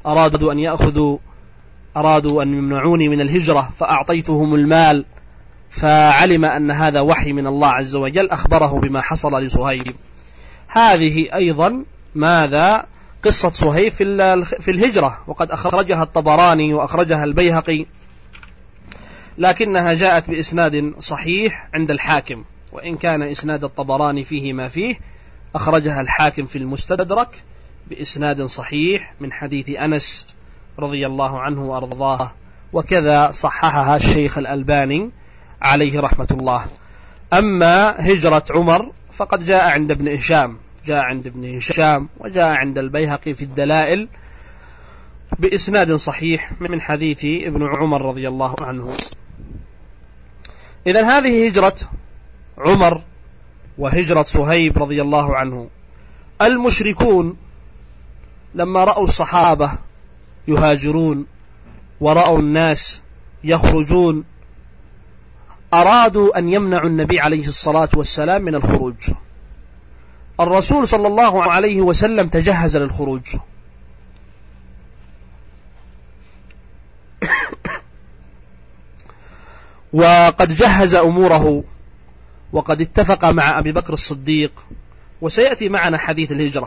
أرادوا أن يمنعوني من الهجرة فأعطيتهم المال، فعلم أن هذا وحي من الله عز وجل أخبره بما حصل لصهيب. هذه أيضا ماذا قصة صهيب في الهجرة، وقد أخرجها الطبراني وأخرجها البيهقي، لكنها جاءت بإسناد صحيح عند الحاكم، وإن كان إسناد الطبراني فيه ما فيه. أخرجها الحاكم في المستدرك بإسناد صحيح من حديث أنس رضي الله عنه وأرضاه، وكذا صححها الشيخ الألباني عليه رحمة الله. أما هجرة عمر فقد جاء عند ابن هشام، وجاء عند البيهقي في الدلائل بإسناد صحيح من حديث ابن عمر رضي الله عنه. إذن هذه هجرة عمر وهجرة صهيب رضي الله عنه. المشركون لما رأوا الصحابة يهاجرون ورأوا الناس يخرجون أرادوا أن يمنعوا النبي عليه الصلاة والسلام من الخروج. الرسول صلى الله عليه وسلم تجهز للخروج، وقد جهز أموره، وقد اتفق مع أبي بكر الصديق، وسيأتي معنا حديث الهجرة.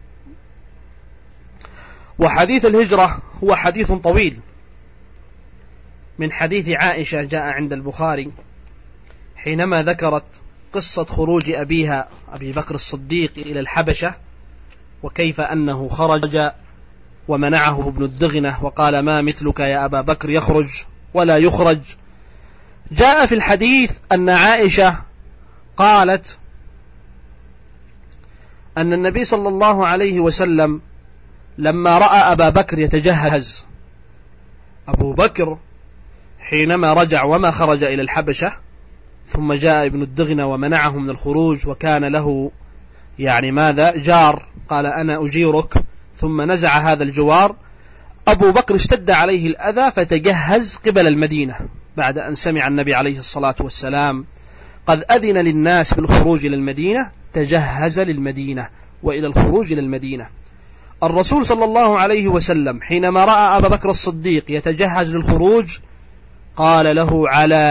وحديث الهجرة هو حديث طويل، من حديث عائشة جاء عند البخاري حينما ذكرت قصة خروج أبيها أبي بكر الصديق إلى الحبشة، وكيف أنه خرج ومنعه ابن الدغنة وقال: ما مثلك يا أبا بكر يخرج ولا يخرج. جاء في الحديث أن عائشة قالت أن النبي صلى الله عليه وسلم لما رأى أبا بكر يتجهز، أبو بكر حينما رجع وما خرج إلى الحبشة، ثم جاء ابن الدغنة ومنعه من الخروج، وكان له يعني ماذا جار، قال: أنا أجيرك، ثم نزع هذا الجوار. أبو بكر اشتد عليه الأذى فتجهز قبل المدينة بعد أن سمع النبي عليه الصلاة والسلام قد أذن للناس بالخروج إلى المدينة، تجهز للمدينة وإلى الخروج إلى المدينة. الرسول صلى الله عليه وسلم حينما رأى أبا بكر الصديق يتجهز للخروج قال له: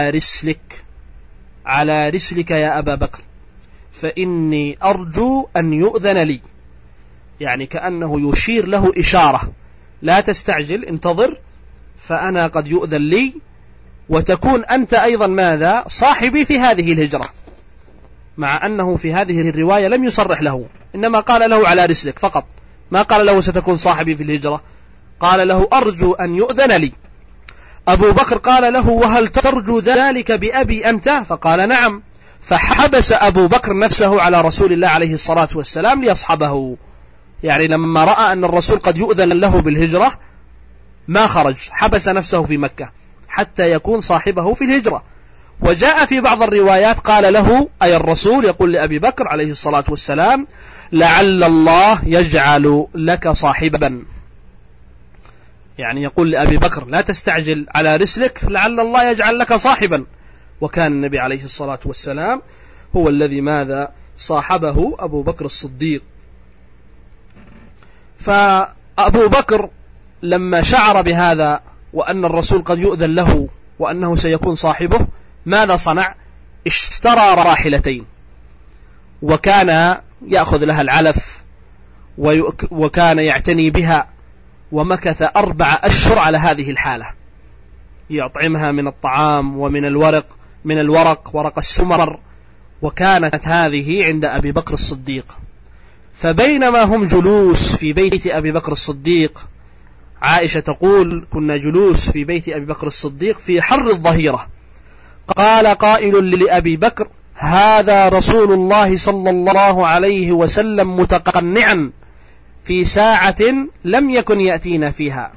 على رسلك يا أبا بكر، فإني أرجو أن يؤذن لي، يعني كأنه يشير له إشارة: لا تستعجل، انتظر، فأنا قد يؤذن لي، وتكون أنت أيضا ماذا صاحبي في هذه الهجرة. مع أنه في هذه الرواية لم يصرح له، إنما قال له على رسلك فقط، ما قال له ستكون صاحبي في الهجرة، قال له أرجو أن يؤذن لي. أبو بكر قال له: وهل ترجو ذلك بأبي أنت؟ فقال: نعم. فحبس أبو بكر نفسه على رسول الله عليه الصلاة والسلام ليصحبه، يعني لما رأى أن الرسول قد يؤذن له بالهجرة ما خرج، حبس نفسه في مكة حتى يكون صاحبه في الهجرة. وجاء في بعض الروايات قال له، أي الرسول يقول لأبي بكر عليه الصلاة والسلام: لعل الله يجعل لك صاحبا، يعني يقول لأبي بكر: لا تستعجل، على رسلك، لعل الله يجعل لك صاحبا. وكان النبي عليه الصلاة والسلام هو الذي ماذا صاحبه أبو بكر الصديق. فأبو بكر لما شعر بهذا وأن الرسول قد يؤذن له وأنه سيكون صاحبه، ماذا صنع؟ اشترى راحلتين، وكان يأخذ لها العلف وكان يعتني بها، ومكث 4 أشهر على هذه الحالة، يطعمها من الطعام ومن الورق ورق السمر، وكانت هذه عند أبي بكر الصديق. فبينما هم جلوس في بيت أبي بكر الصديق، عائشة تقول: كنا جلوس في بيت أبي بكر الصديق في حر الظهيرة، قال قائل لأبي بكر: هذا رسول الله صلى الله عليه وسلم متقنعا في ساعة لم يكن يأتينا فيها.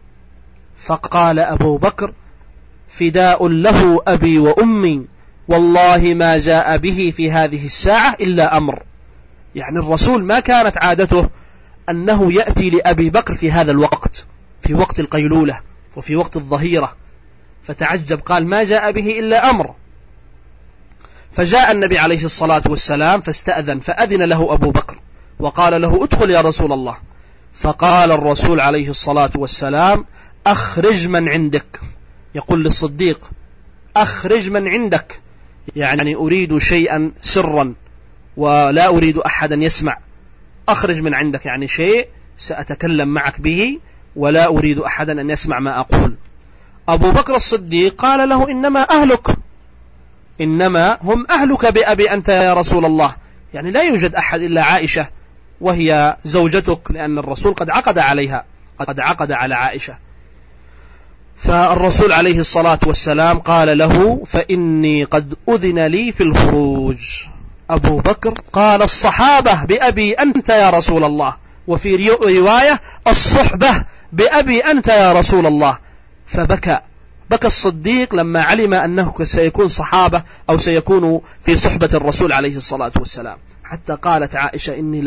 فقال أبو بكر: فداء له أبي وأمي، والله ما جاء به في هذه الساعة إلا أمر. يعني الرسول ما كانت عادته أنه يأتي لأبي بكر في هذا الوقت، في وقت القيلولة وفي وقت الظهيرة، فتعجب قال: ما جاء به إلا أمر. فجاء النبي عليه الصلاة والسلام فاستأذن، فأذن له أبو بكر وقال له: ادخل يا رسول الله. فقال الرسول عليه الصلاة والسلام: أخرج من عندك. يقول للصديق: أخرج من عندك، يعني أريد شيئا سرا ولا أريد أحدا يسمع. أخرج من عندك يعني شيء سأتكلم معك به ولا أريد أحدا أن يسمع ما أقول. أبو بكر الصديق قال له: إنما أهلك، إنما هم أهلك بأبي أنت يا رسول الله، يعني لا يوجد أحد إلا عائشة وهي زوجتك، لأن الرسول قد عقد عليها، قد عقد على عائشة. فالرسول عليه الصلاة والسلام قال له: فإني قد أذن لي في الخروج. أبو بكر قال: الصحابة بأبي أنت يا رسول الله، وفي رواية: الصحبة بأبي أنت يا رسول الله. فبكى الصديق لما علم أنه سيكون صحابة أو سيكون في صحبة الرسول عليه الصلاة والسلام، حتى قالت عائشة: إني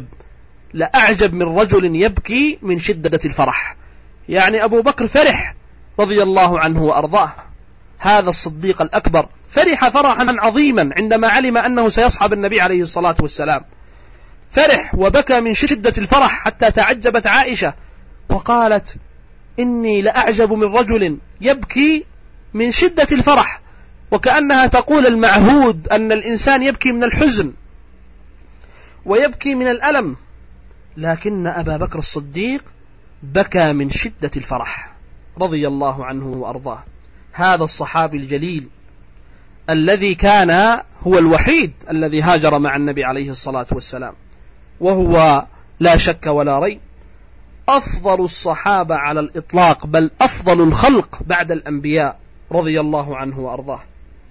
لأعجب من رجل يبكي من شدة الفرح. يعني أبو بكر فرح رضي الله عنه وأرضاه، هذا الصديق الأكبر فرح فرحا عظيما عندما علم أنه سيصحب النبي عليه الصلاة والسلام، فرح وبكى من شدة الفرح حتى تعجبت عائشة وقالت: إني لأعجب من رجل يبكي من شدة الفرح، وكأنها تقول المعهود أن الإنسان يبكي من الحزن ويبكي من الألم، لكن أبا بكر الصديق بكى من شدة الفرح رضي الله عنه وأرضاه. هذا الصحابي الجليل الذي كان هو الوحيد الذي هاجر مع النبي عليه الصلاة والسلام، وهو لا شك ولا ريب أفضل الصحابة على الإطلاق، بل أفضل الخلق بعد الأنبياء رضي الله عنه وأرضاه.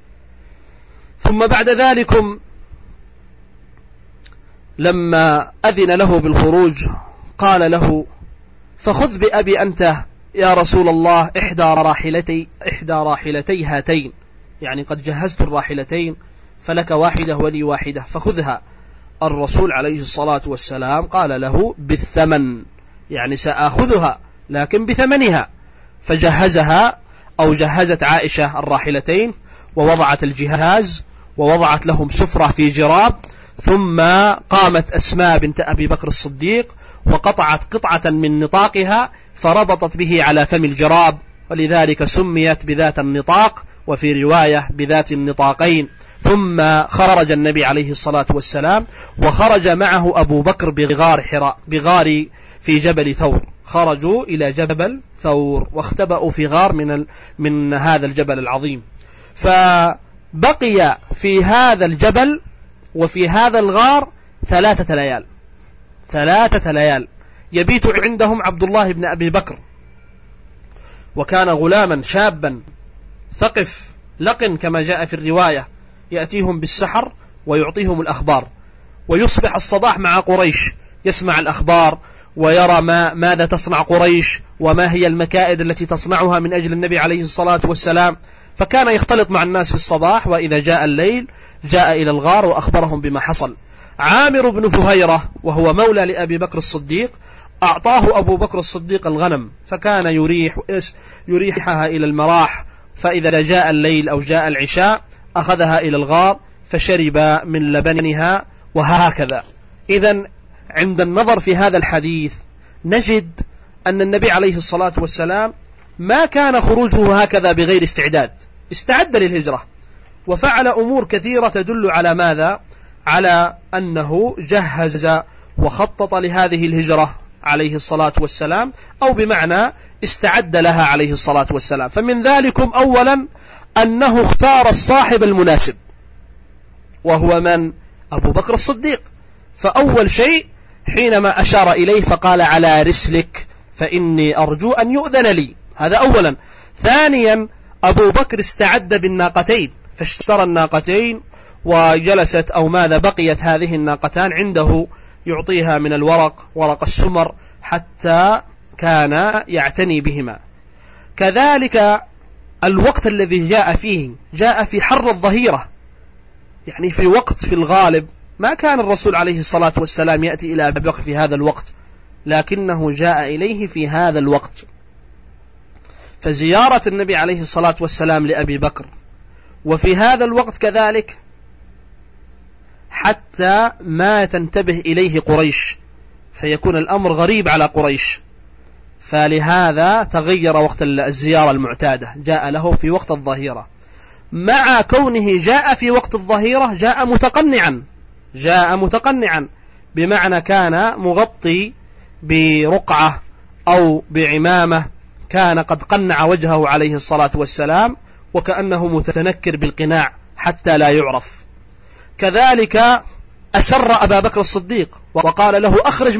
ثم بعد ذلك لما أذن له بالخروج قال له: فخذ بأبي أنت يا رسول الله إحدى راحلتي هاتين، يعني قد جهزت الراحلتين فلك واحدة ولي واحدة فخذها. الرسول عليه الصلاة والسلام قال له: بالثمن، يعني سأخذها لكن بثمنها. فجهزها أو جهزت عائشة الراحلتين ووضعت الجهاز ووضعت لهم سفرة في جراب، ثم قامت أسماء بنت أبي بكر الصديق وقطعت قطعة من نطاقها فربطت به على فم الجراب، ولذلك سميت بذات النطاق، وفي رواية بذات النطاقين. ثم خرج النبي عليه الصلاة والسلام وخرج معه أبو بكر بغار في جبل ثور، خرجوا إلى جبل ثور واختبأوا في غار من هذا الجبل العظيم. فبقي في هذا الجبل وفي هذا الغار 3 ليال يبيت عندهم عبد الله بن أبي بكر، وكان غلاما شابا ثقف لقن كما جاء في الرواية، يأتيهم بالسحر ويعطيهم الأخبار، ويصبح الصباح مع قريش يسمع الأخبار ويرى ماذا تصنع قريش وما هي المكائد التي تصنعها من أجل النبي عليه الصلاة والسلام. فكان يختلط مع الناس في الصباح، وإذا جاء الليل جاء إلى الغار وأخبرهم بما حصل. عامر بن فهيرة وهو مولى لأبي بكر الصديق أعطاه أبو بكر الصديق الغنم، فكان يريحها إلى المراح، فإذا جاء الليل أو جاء العشاء أخذها إلى الغار فشرب من لبنها، وهكذا. إذن عند النظر في هذا الحديث نجد أن النبي عليه الصلاة والسلام ما كان خروجه هكذا بغير استعد للهجرة، وفعل أمور كثيرة تدل على ماذا؟ على أنه جهز وخطط لهذه الهجرة عليه الصلاة والسلام، أو بمعنى استعد لها عليه الصلاة والسلام. فمن ذلكم أولا أنه اختار الصاحب المناسب، وهو من؟ أبو بكر الصديق. فأول شيء حينما أشار إليه فقال: على رسلك فإني أرجو أن يؤذن لي، هذا أولا. ثانيا أبو بكر استعد بالناقتين، فاشترى الناقتين وجلست أو ماذا بقيت هذه الناقتان عنده يعطيها من ورق السمر حتى كان يعتني بهما. كذلك الوقت الذي جاء في حر الظهيرة، يعني في وقت في الغالب ما كان الرسول عليه الصلاة والسلام يأتي إلى أبي بكر في هذا الوقت، لكنه جاء إليه في هذا الوقت. فزيارة النبي عليه الصلاة والسلام لأبي بكر وفي هذا الوقت كذلك حتى ما تنتبه إليه قريش، فيكون الأمر غريب على قريش، فلهذا تغير وقت الزيارة المعتادة، جاء له في وقت الظهيرة. مع كونه جاء في وقت الظهيرة جاء متقنعا بمعنى كان مغطي برقعة أو بعمامة، كان قد قنع وجهه عليه الصلاة والسلام وكأنه متنكر بالقناع حتى لا يعرف. كذلك أسر أبا بكر الصديق وقال له أخرج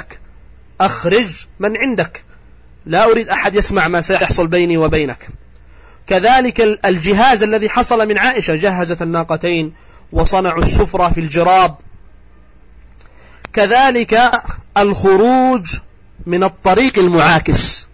من عندك، لا أريد أحد يسمع ما سيحصل بيني وبينك. كذلك الجهاز الذي حصل من عائشة، جهزت الناقتين وصنعوا السفرة في الجراب. كذلك الخروج من الطريق المعاكس،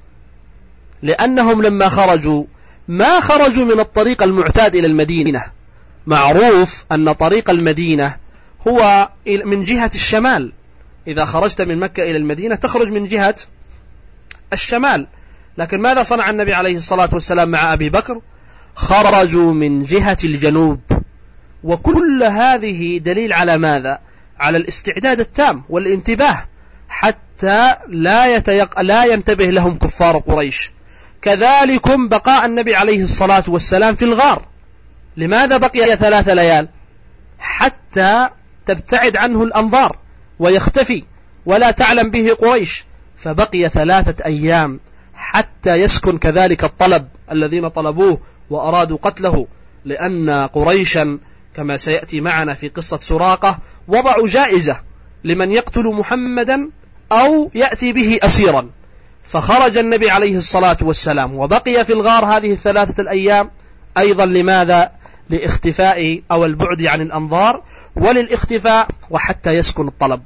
لأنهم لما خرجوا ما خرجوا من الطريق المعتاد إلى المدينة. معروف أن طريق المدينة هو من جهة الشمال، إذا خرجت من مكة إلى المدينة تخرج من جهة الشمال، لكن ماذا صنع النبي عليه الصلاة والسلام مع أبي بكر؟ خرجوا من جهة الجنوب. وكل هذه دليل على ماذا؟ على الاستعداد التام والانتباه حتى لا ينتبه لهم كفار قريش. كذلكم بقاء النبي عليه الصلاة والسلام في الغار. لماذا بقي 3 ليال؟ حتى تبتعد عنه الأنظار ويختفي ولا تعلم به قريش، فبقي 3 أيام حتى يسكن كذلك الطلب الذين طلبوه وأرادوا قتله، لأن قريشا كما سيأتي معنا في قصة سراقة وضعوا جائزة لمن يقتل محمدا أو يأتي به أسيرا. فخرج النبي عليه الصلاة والسلام وبقي في الغار هذه 3 الأيام أيضا. لماذا؟ لاختفاء أو البعد عن الأنظار وللاختفاء وحتى يسكن الطلب.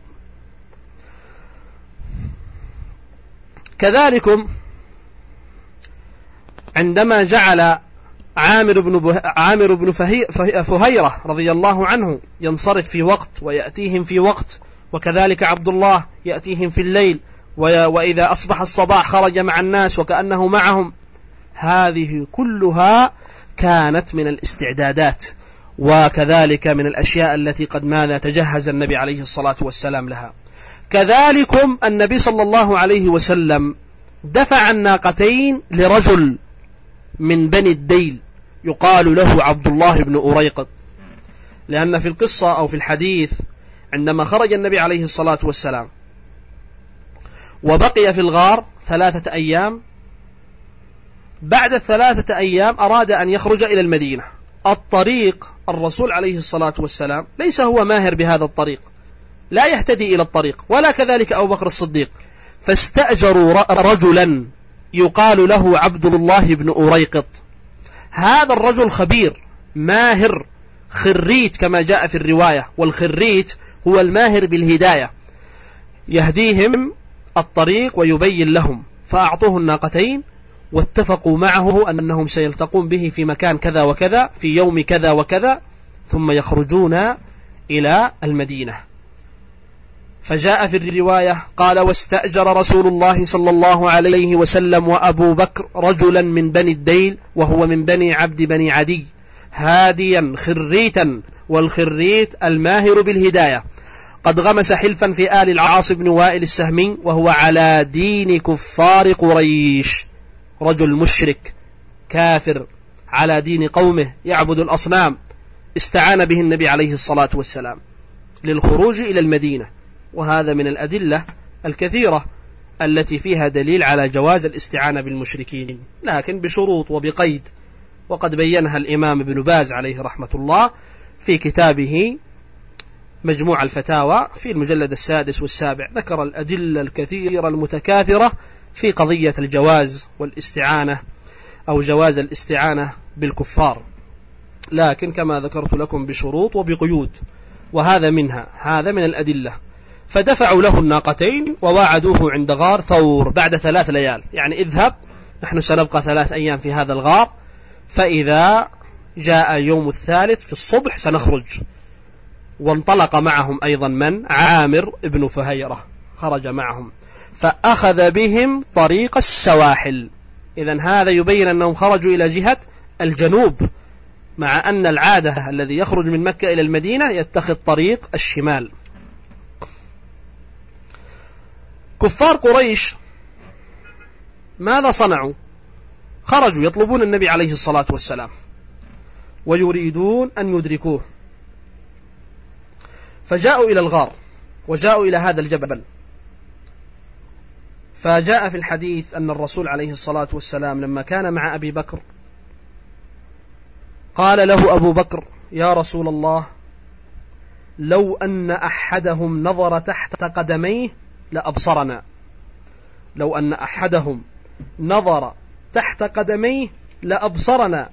كذلكم عندما جعل عامر بن فهيرة رضي الله عنه ينصرف في وقت ويأتيهم في وقت، وكذلك عبد الله يأتيهم في الليل، وإذا أصبح الصباح خرج مع الناس وكأنه معهم، هذه كلها كانت من الاستعدادات وكذلك من الأشياء التي قد ماذا تجهز النبي عليه الصلاة والسلام لها. كذلكم النبي صلى الله عليه وسلم دفع الناقتين لرجل من بني الديل يقال له عبد الله بن أريقط، لأن في القصة أو في الحديث عندما خرج النبي عليه الصلاة والسلام وبقي في الغار 3 أيام، بعد 3 أيام أراد أن يخرج إلى المدينة. الطريق الرسول عليه الصلاة والسلام ليس هو ماهر بهذا الطريق، لا يهتدي إلى الطريق، ولا كذلك أبو بكر الصديق، فاستأجروا رجلا يقال له عبد الله بن أريقط. هذا الرجل خبير ماهر خريت كما جاء في الرواية، والخريت هو الماهر بالهداية، يهديهم الطريق ويبين لهم. فأعطوه الناقتين واتفقوا معه أنهم سيلتقون به في مكان كذا وكذا في يوم كذا وكذا، ثم يخرجون إلى المدينة. فجاء في الرواية قال: واستأجر رسول الله صلى الله عليه وسلم وأبو بكر رجلا من بني الديل وهو من بني عبد بني عدي هاديا خريتا، والخريت الماهر بالهداية، قد غمس حلفا في آل العاص بن وائل السهمي وهو على دين كفار قريش، رجل مشرك كافر على دين قومه يعبد الأصنام، استعان به النبي عليه الصلاة والسلام للخروج إلى المدينة. وهذا من الأدلة الكثيرة التي فيها دليل على جواز الاستعانة بالمشركين، لكن بشروط وبقيد، وقد بينها الإمام ابن باز عليه رحمة الله في كتابه مجموع الفتاوى في المجلد 6 و7، ذكر الأدلة الكثيرة المتكاثرة في قضية الجواز والاستعانة أو جواز الاستعانة بالكفار. لكن كما ذكرت لكم بشروط وبقيود، وهذا منها، هذا من الأدلة. فدفعوا له الناقتين وواعدوه عند غار ثور بعد 3 ليال، يعني اذهب نحن سنبقى 3 أيام في هذا الغار، فإذا جاء يوم الثالث في الصبح سنخرج. وانطلق معهم أيضا من؟ عامر ابن فهيرة خرج معهم، فأخذ بهم طريق السواحل. إذن هذا يبين أنهم خرجوا إلى جهة الجنوب، مع أن العادة الذي يخرج من مكة إلى المدينة يتخذ طريق الشمال. كفار قريش ماذا صنعوا؟ خرجوا يطلبون النبي عليه الصلاة والسلام ويريدون أن يدركوه، فجاءوا إلى الغار وجاءوا إلى هذا الجبل. فجاء في الحديث أن الرسول عليه الصلاة والسلام لما كان مع أبي بكر قال له أبو بكر: يا رسول الله، لو أن أحدهم نظر تحت قدميه لأبصرنا. لو أن أحدهم نظر تحت قدميه لأبصرنا.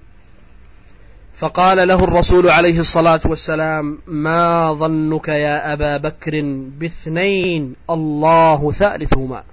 فقال له الرسول عليه الصلاة والسلام: ما ظنك يا أبا بكر ب2 الله ثالثهما.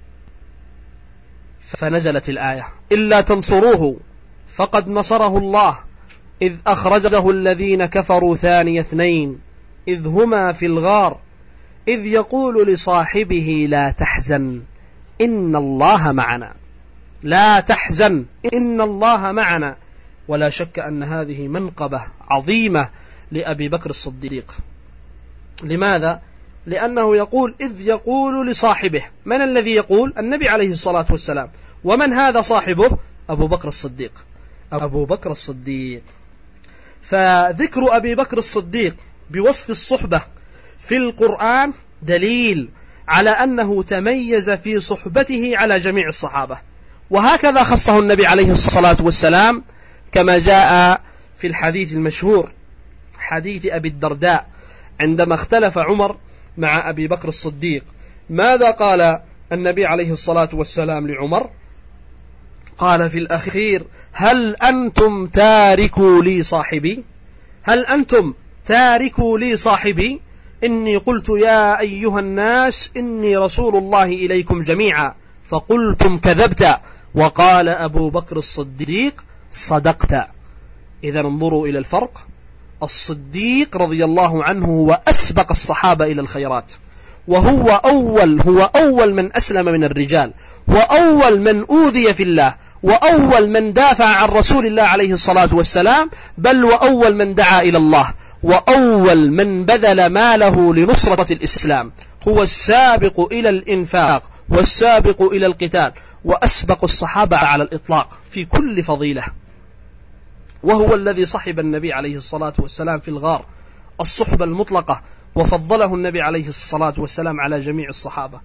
فنزلت الآية: إلا تنصروه فقد نصره الله إذ أخرجه الذين كفروا ثاني 2 إذ هما في الغار إذ يقول لصاحبه لا تحزن إن الله معنا. لا تحزن إن الله معنا. ولا شك أن هذه منقبة عظيمة لأبي بكر الصديق. لماذا؟ لأنه يقول إذ يقول لصاحبه. من الذي يقول؟ النبي عليه الصلاة والسلام. ومن هذا صاحبه؟ أبو بكر الصديق. أبو بكر الصديق. فذكر أبي بكر الصديق بوصف الصحبة في القرآن دليل على أنه تميز في صحبته على جميع الصحابة. وهكذا خصه النبي عليه الصلاة والسلام كما جاء في الحديث المشهور حديث أبي الدرداء عندما اختلف عمر مع أبي بكر الصديق. ماذا قال النبي عليه الصلاة والسلام لعمر؟ قال في الأخير: هل أنتم تاركوا لي صاحبي؟ هل أنتم تاركوا لي صاحبي؟ إني قلت يا أيها الناس إني رسول الله إليكم جميعا فقلتم كذبت. وقال أبو بكر الصديق: صدقت. إذا انظروا إلى الفرق. الصديق رضي الله عنه هو أسبق الصحابة إلى الخيرات، وهو أول من أسلم من الرجال، وأول من أوذي في الله، وأول من دافع عن رسول الله عليه الصلاة والسلام، بل وأول من دعا إلى الله، وأول من بذل ماله لنصرة الإسلام. هو السابق إلى الإنفاق والسابق إلى القتال، وأسبق الصحابة على الإطلاق في كل فضيلة. وهو الذي صحب النبي عليه الصلاة والسلام في الغار الصحبة المطلقة، وفضله النبي عليه الصلاة والسلام على جميع الصحابة.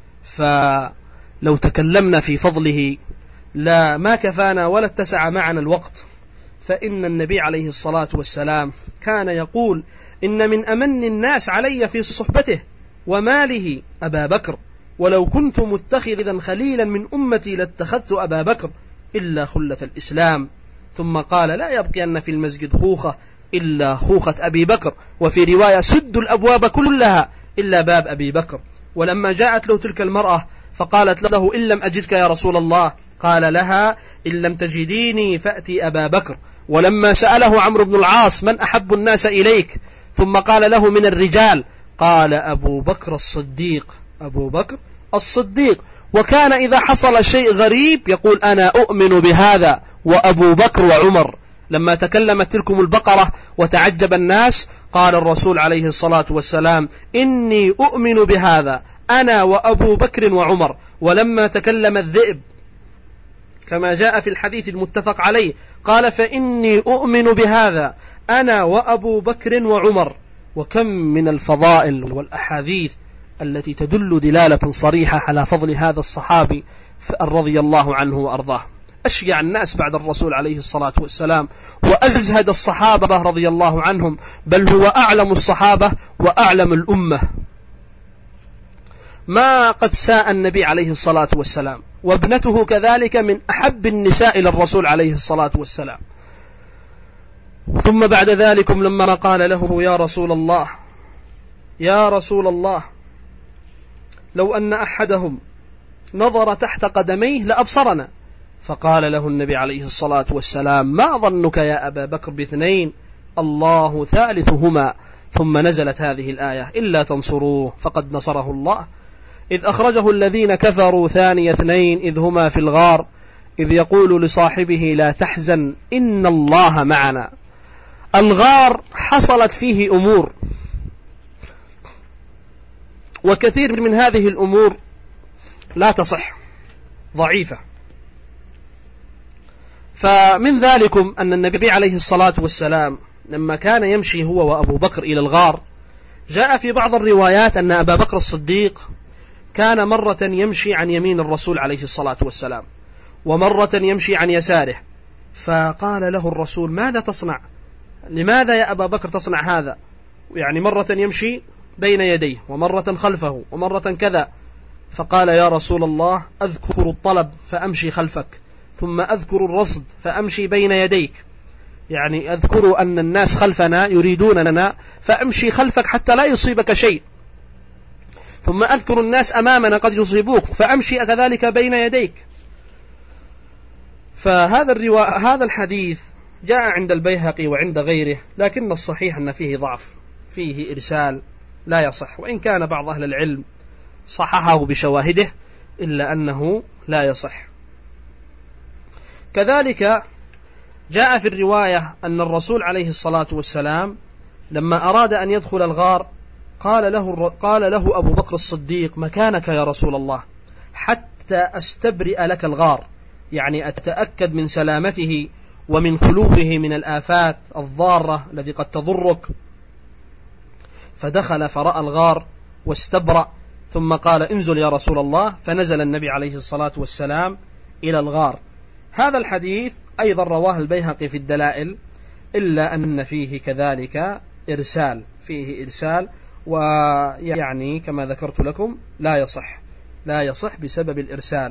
فلو تكلمنا في فضله لا ما كفانا ولا اتسع معنا الوقت. فإن النبي عليه الصلاة والسلام كان يقول: إن من أمن الناس علي في صحبته وماله أبا بكر، ولو كنت متخذا خليلا من أمتي لاتخذت أبا بكر إلا خلة الإسلام. ثم قال: لا يبقي أن في المسجد خوخة إلا خوخة أبي بكر، وفي رواية: سدوا الأبواب كلها إلا باب أبي بكر. ولما جاءت له تلك المرأة فقالت له: إن لم أجدك يا رسول الله، قال لها: إن لم تجديني فأتي أبا بكر. ولما سأله عمرو بن العاص: من أحب الناس إليك؟ ثم قال له: من الرجال، قال: أبو بكر الصديق. أبو بكر الصديق. وكان إذا حصل شيء غريب يقول: أنا أؤمن بهذا وأبو بكر وعمر. لما تكلمت تلكم البقرة وتعجب الناس قال الرسول عليه الصلاة والسلام: إني أؤمن بهذا أنا وأبو بكر وعمر. ولما تكلم الذئب كما جاء في الحديث المتفق عليه قال: فإني أؤمن بهذا أنا وأبو بكر وعمر. وكم من الفضائل والأحاديث التي تدل دلالة صريحة على فضل هذا الصحابي رضي الله عنه وأرضاه. أشجع الناس بعد الرسول عليه الصلاة والسلام، وأزهد الصحابة رضي الله عنهم، بل هو أعلم الصحابة وأعلم الأمة. ما قد ساء النبي عليه الصلاة والسلام، وابنته كذلك من أحب النساء إلى الرسول عليه الصلاة والسلام. ثم بعد ذلك لما قال له يا رسول الله لو أن أحدهم نظر تحت قدميه لأبصرنا، فقال له النبي عليه الصلاة والسلام: ما ظنك يا أبا بكر باثنين الله ثالثهما. ثم نزلت هذه الآية: إلا تنصروه فقد نصره الله إذ أخرجه الذين كفروا ثاني اثنين إذ هما في الغار إذ يقول لصاحبه لا تحزن إن الله معنا. الغار حصلت فيه أمور، وكثير من هذه الأمور لا تصح، ضعيفة. فمن ذلكم أن النبي عليه الصلاة والسلام لما كان يمشي هو وأبو بكر إلى الغار، جاء في بعض الروايات أن أبا بكر الصديق كان مرة يمشي عن يمين الرسول عليه الصلاة والسلام، ومرة يمشي عن يساره، فقال له الرسول: ماذا تصنع؟ لماذا يا أبا بكر تصنع هذا؟ يعني مرة يمشي بين يديه، ومرة خلفه، ومرة كذا. فقال: يا رسول الله أذكر الطلب فأمشي خلفك، ثم أذكر الرصد فأمشي بين يديك، يعني أذكر أن الناس خلفنا يريدوننا فأمشي خلفك حتى لا يصيبك شيء، ثم أذكر الناس أمامنا قد يصيبوك فأمشي كذلك بين يديك. هذا الحديث جاء عند البيهقي وعند غيره، لكن الصحيح أن فيه ضعف، فيه إرسال لا يصح، وإن كان بعض أهل العلم صححه بشواهده إلا أنه لا يصح. كذلك جاء في الرواية أن الرسول عليه الصلاة والسلام لما أراد أن يدخل الغار قال له أبو بكر الصديق: مكانك يا رسول الله حتى أستبرئ لك الغار، يعني أتأكد من سلامته ومن خلوه من الآفات الضارة التي قد تضرك. فدخل فرأى الغار واستبرأ، ثم قال: انزل يا رسول الله، فنزل النبي عليه الصلاة والسلام إلى الغار. هذا الحديث أيضا رواه البيهقي في الدلائل، إلا أن فيه كذلك إرسال، ويعني كما ذكرت لكم لا يصح بسبب الإرسال.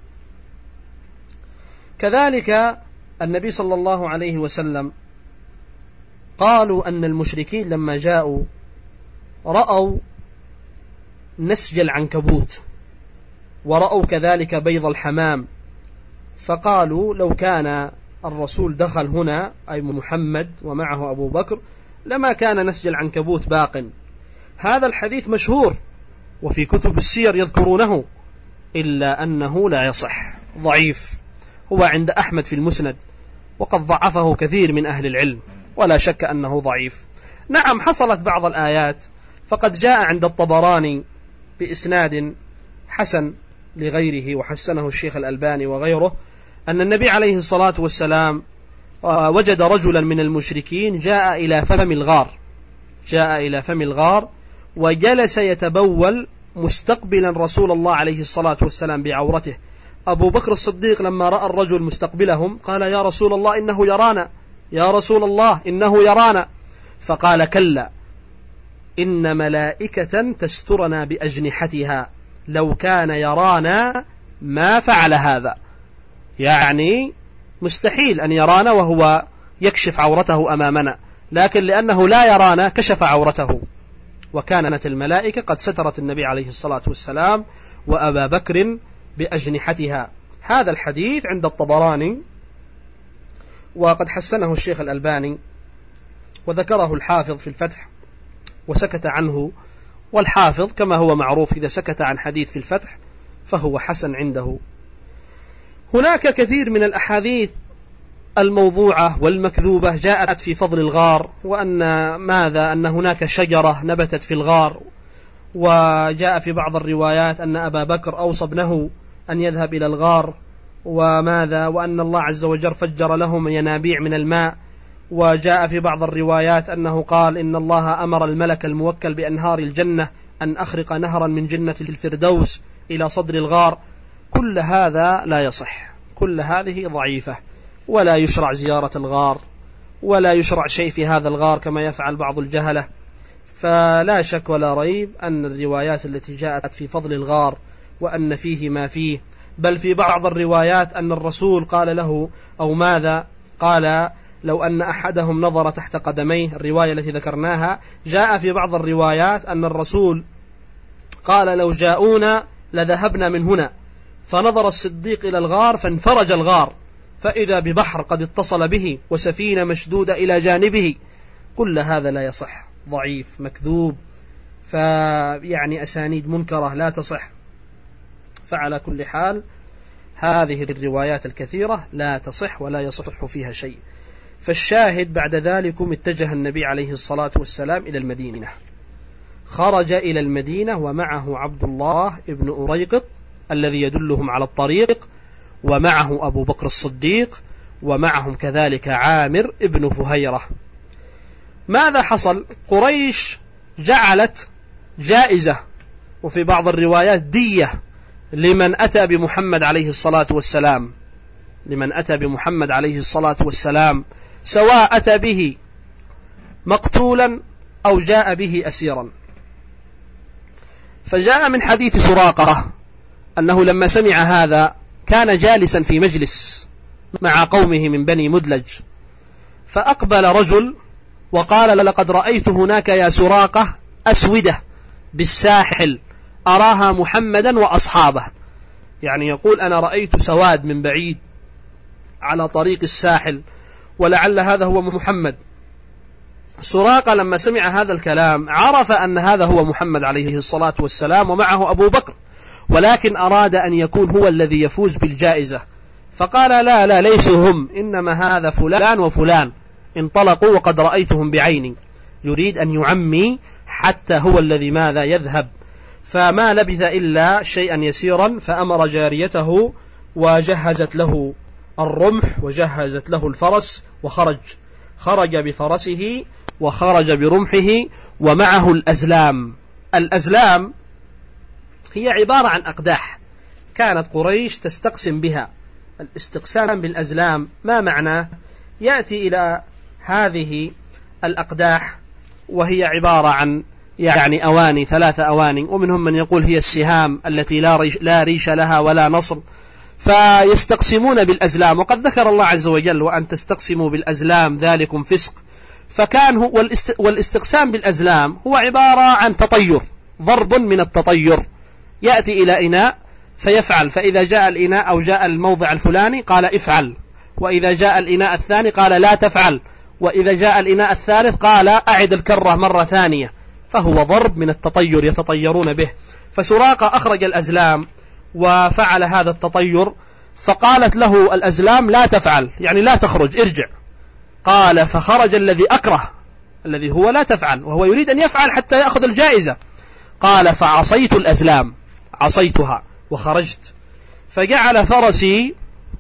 كذلك النبي صلى الله عليه وسلم قالوا أن المشركين لما جاءوا رأوا نسج العنكبوت، ورأوا كذلك بيض الحمام، فقالوا: لو كان الرسول دخل هنا، أي محمد ومعه أبو بكر، لما كان نسج العنكبوت باق. هذا الحديث مشهور وفي كتب السير يذكرونه، إلا أنه لا يصح، ضعيف. هو عند أحمد في المسند، وقد ضعفه كثير من أهل العلم، ولا شك أنه ضعيف. نعم، حصلت بعض الآيات، فقد جاء عند الطبراني بإسناد حسن لغيره، وحسنه الشيخ الألباني وغيره، أن النبي عليه الصلاة والسلام وجد رجلا من المشركين جاء إلى فم الغار وجلس يتبول مستقبلا رسول الله عليه الصلاة والسلام بعورته. أبو بكر الصديق لما رأى الرجل مستقبلهم قال: يا رسول الله إنه يرانا، يا رسول الله إنه يرانا. فقال: كلا، إن ملائكة تسترنا بأجنحتها، لو كان يرانا ما فعل هذا. يعني مستحيل أن يرانا وهو يكشف عورته أمامنا، لكن لأنه لا يرانا كشف عورته، وكانت الملائكة قد سترت النبي عليه الصلاة والسلام وأبا بكر بأجنحتها. هذا الحديث عند الطبراني، وقد حسنه الشيخ الألباني، وذكره الحافظ في الفتح وسكت عنه، والحافظ كما هو معروف إذا سكت عن حديث في الفتح فهو حسن عنده. هناك كثير من الأحاديث الموضوعة والمكذوبة جاءت في فضل الغار، أن هناك شجرة نبتت في الغار، وجاء في بعض الروايات أن أبا بكر أوصى ابنه أن يذهب إلى الغار، وأن الله عز وجل فجر لهم ينابيع من الماء. وجاء في بعض الروايات أنه قال: إن الله أمر الملك الموكل بأنهار الجنة أن أخرق نهرا من جنة الفردوس إلى صدر الغار. كل هذا لا يصح، كل هذه ضعيفة، ولا يشرع زيارة الغار، ولا يشرع شيء في هذا الغار كما يفعل بعض الجهلة. فلا شك ولا ريب أن الروايات التي جاءت في فضل الغار وأن فيه ما فيه، بل في بعض الروايات أن الرسول قال له، أو ماذا قال: لو أن أحدهم نظر تحت قدميه، الرواية التي ذكرناها. جاء في بعض الروايات أن الرسول قال لو جاءونا لذهبنا من هنا، فنظر الصديق إلى الغار فانفرج الغار فإذا ببحر قد اتصل به وسفينة مشدودة إلى جانبه. كل هذا لا يصح، ضعيف مكذوب، فيعني أسانيد منكرة لا تصح. فعلى كل حال هذه الروايات الكثيرة لا تصح ولا يصح فيها شيء. فالشاهد بعد ذلك اتجه النبي عليه الصلاة والسلام إلى المدينة، خرج إلى المدينة ومعه عبد الله ابن أريقط الذي يدلهم على الطريق، ومعه أبو بكر الصديق، ومعهم كذلك عامر ابن فهيرة. ماذا حصل؟ قريش جعلت جائزة وفي بعض الروايات دية لمن أتى بمحمد عليه الصلاة والسلام، لمن أتى بمحمد عليه الصلاة والسلام، سواء أتى به مقتولا أو جاء به أسيرا. فجاء من حديث سراقة أنه لما سمع هذا كان جالسا في مجلس مع قومه من بني مدلج، فأقبل رجل وقال لقد رأيت هناك يا سراقة أسودة بالساحل أراها محمدا وأصحابه، يعني يقول أنا رأيت سواد من بعيد على طريق الساحل ولعل هذا هو محمد. سراقة لما سمع هذا الكلام عرف أن هذا هو محمد عليه الصلاة والسلام ومعه أبو بكر، ولكن أراد أن يكون هو الذي يفوز بالجائزة، فقال لا ليسوا هم، إنما هذا فلان وفلان انطلقوا وقد رأيتهم بعيني. يريد أن يعمي حتى هو الذي ماذا يذهب. فما لبث إلا شيئا يسيرا فأمر جاريته وجهزت له الرمح وجهزت له الفرس خرج بفرسه وخرج برمحه ومعه الأزلام. الأزلام هي عبارة عن أقداح كانت قريش تستقسم بها. الاستقسام بالأزلام ما معناه؟ يأتي إلى هذه الأقداح وهي عبارة عن يعني أواني، 3 أواني، ومنهم من يقول هي السهام التي لا ريش لها ولا نصر، فيستقسمون بالأزلام. وقد ذكر الله عز وجل وأن تستقسموا بالأزلام ذلكم فسق. فكان والاستقسام بالأزلام هو عبارة عن تطير، ضرب من التطير، يأتي إلى إناء فيفعل، فإذا جاء الإناء أو جاء الموضع الفلاني قال افعل، وإذا جاء الإناء الثاني قال لا تفعل، وإذا جاء الإناء الثالث قال أعد الكرة مرة ثانية. فهو ضرب من التطير يتطيرون به. فسراقة أخرج الأزلام وفعل هذا التطير، فقالت له الأزلام لا تفعل، يعني لا تخرج، ارجع. قال فخرج الذي أكره الذي هو لا تفعل، وهو يريد أن يفعل حتى يأخذ الجائزة. قال فعصيت الأزلام، عصيتها وخرجت، فجعل فرسي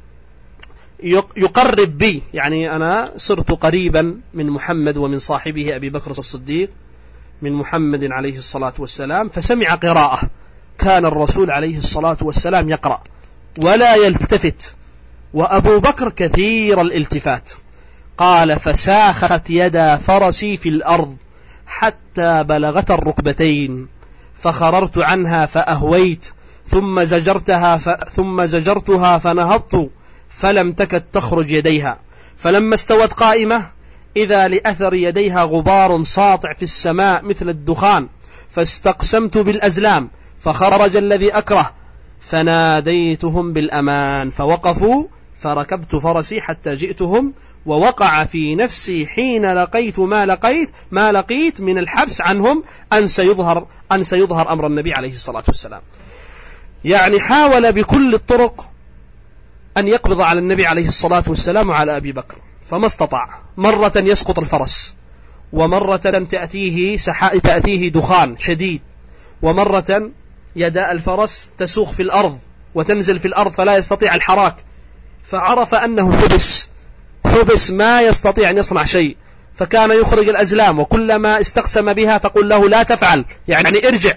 يقرب بي، يعني أنا صرت قريبا من محمد ومن صاحبه أبي بكر الصديق، من محمد عليه الصلاة والسلام. فسمع قراءة، كان الرسول عليه الصلاة والسلام يقرأ ولا يلتفت، وأبو بكر كثير الالتفات. قال فساخت يدا فرسي في الأرض حتى بلغت الركبتين، فخررت عنها فأهويت، ثم زجرتها فنهضت فلم تكد تخرج يديها، فلما استوت قائمة إذا لأثر يديها غبار ساطع في السماء مثل الدخان، فاستقسمت بالأزلام فخرج الذي أكره، فناديتهم بالأمان فوقفوا، فركبت فرسي حتى جئتهم، ووقع في نفسي حين لقيت ما لقيت من الحبس عنهم أن سيظهر أمر النبي عليه الصلاة والسلام. يعني حاول بكل الطرق أن يقبض على النبي عليه الصلاة والسلام وعلى أبي بكر، فما استطاع. مرة يسقط الفرس، ومرة تأتيه دخان شديد، ومرة يدا الفرس تسوق في الأرض وتنزل في الأرض فلا يستطيع الحراك، فعرف أنه حبس ما يستطيع أن يصنع شيء، فكان يخرج الأزلام وكلما استقسم بها تقول له لا تفعل، يعني ارجع.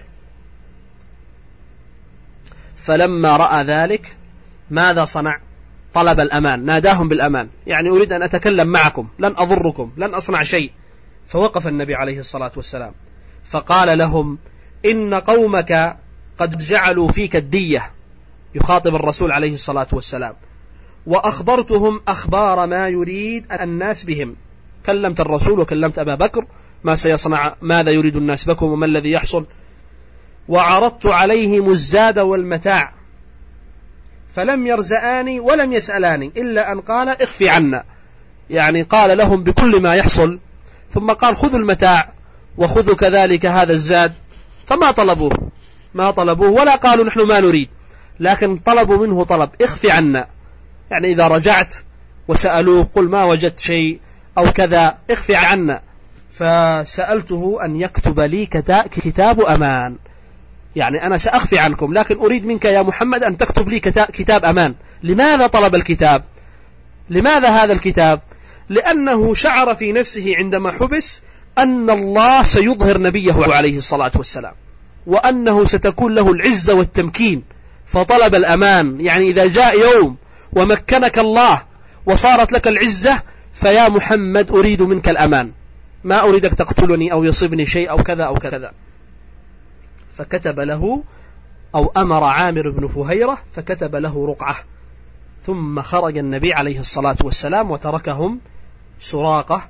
فلما رأى ذلك ماذا صنع؟ طلب الأمان، ناداهم بالأمان، يعني أريد أن أتكلم معكم، لن أضركم، لن أصنع شيء. فوقف النبي عليه الصلاة والسلام فقال لهم إن قومك قد جعلوا فيك الدية، يخاطب الرسول عليه الصلاة والسلام، وأخبرتهم أخبار ما يريد الناس بهم. كلمت الرسول وكلمت أبا بكر ما سيصنع، ماذا يريد الناس بكم وما الذي يحصل، وعرضت عليهم الزاد والمتاع فلم يرزآني ولم يسألاني إلا أن قال اخفي عنا، يعني قال لهم بكل ما يحصل، ثم قال خذوا المتاع وخذوا كذلك هذا الزاد، فما طلبوه، ما طلبوه ولا قالوا نحن ما نريد، لكن طلبوا منه طلب اخفي عنا، يعني إذا رجعت وسألوه قل ما وجدت شيء أو كذا اخفي عنا. فسألته أن يكتب لي كتاب أمان، يعني أنا سأخفي عنكم لكن أريد منك يا محمد أن تكتب لي كتاب أمان. لماذا طلب الكتاب؟ لماذا هذا الكتاب؟ لأنه شعر في نفسه عندما حبس أن الله سيظهر نبيه عليه الصلاة والسلام، وأنه ستكون له العزة والتمكين، فطلب الأمان. يعني إذا جاء يوم ومكنك الله وصارت لك العزة، فيا محمد أريد منك الأمان، ما أريدك تقتلني أو يصيبني شيء أو كذا أو كذا. فكتب له أو أمر عامر بن فهيرة فكتب له رقعة، ثم خرج النبي عليه الصلاة والسلام وتركهم سراقة.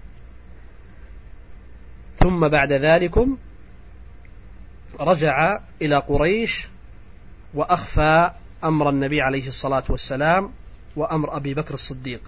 ثم بعد ذلك رجع إلى قريش وأخفى أمر النبي عليه الصلاة والسلام وأمر أبي بكر الصديق.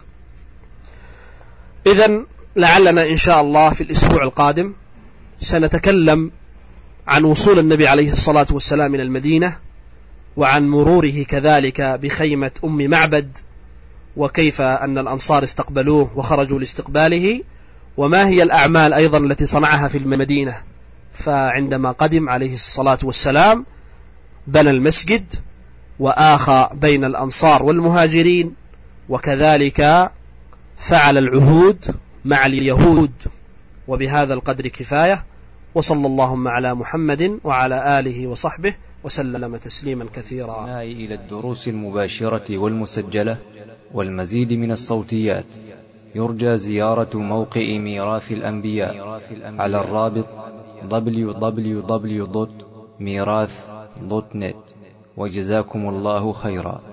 إذن لعلنا إن شاء الله في الأسبوع القادم سنتكلم عن وصول النبي عليه الصلاة والسلام إلى المدينة، وعن مروره كذلك بخيمة أم معبد، وكيف أن الأنصار استقبلوه وخرجوا لاستقباله، وما هي الأعمال أيضا التي صنعها في المدينة. فعندما قدم عليه الصلاة والسلام بنى المسجد وآخى بين الأنصار والمهاجرين، وكذلك فعل العهود مع اليهود. وبهذا القدر كفاية، وصلى اللهم على محمد وعلى آله وصحبه وسلم تسليما كثيرا. إلى الدروس المباشرة والمسجلة والمزيد من الصوتيات يرجى زيارة موقع ميراث الأنبياء على الرابط www.mirath.net. وجزاكم الله خيرا.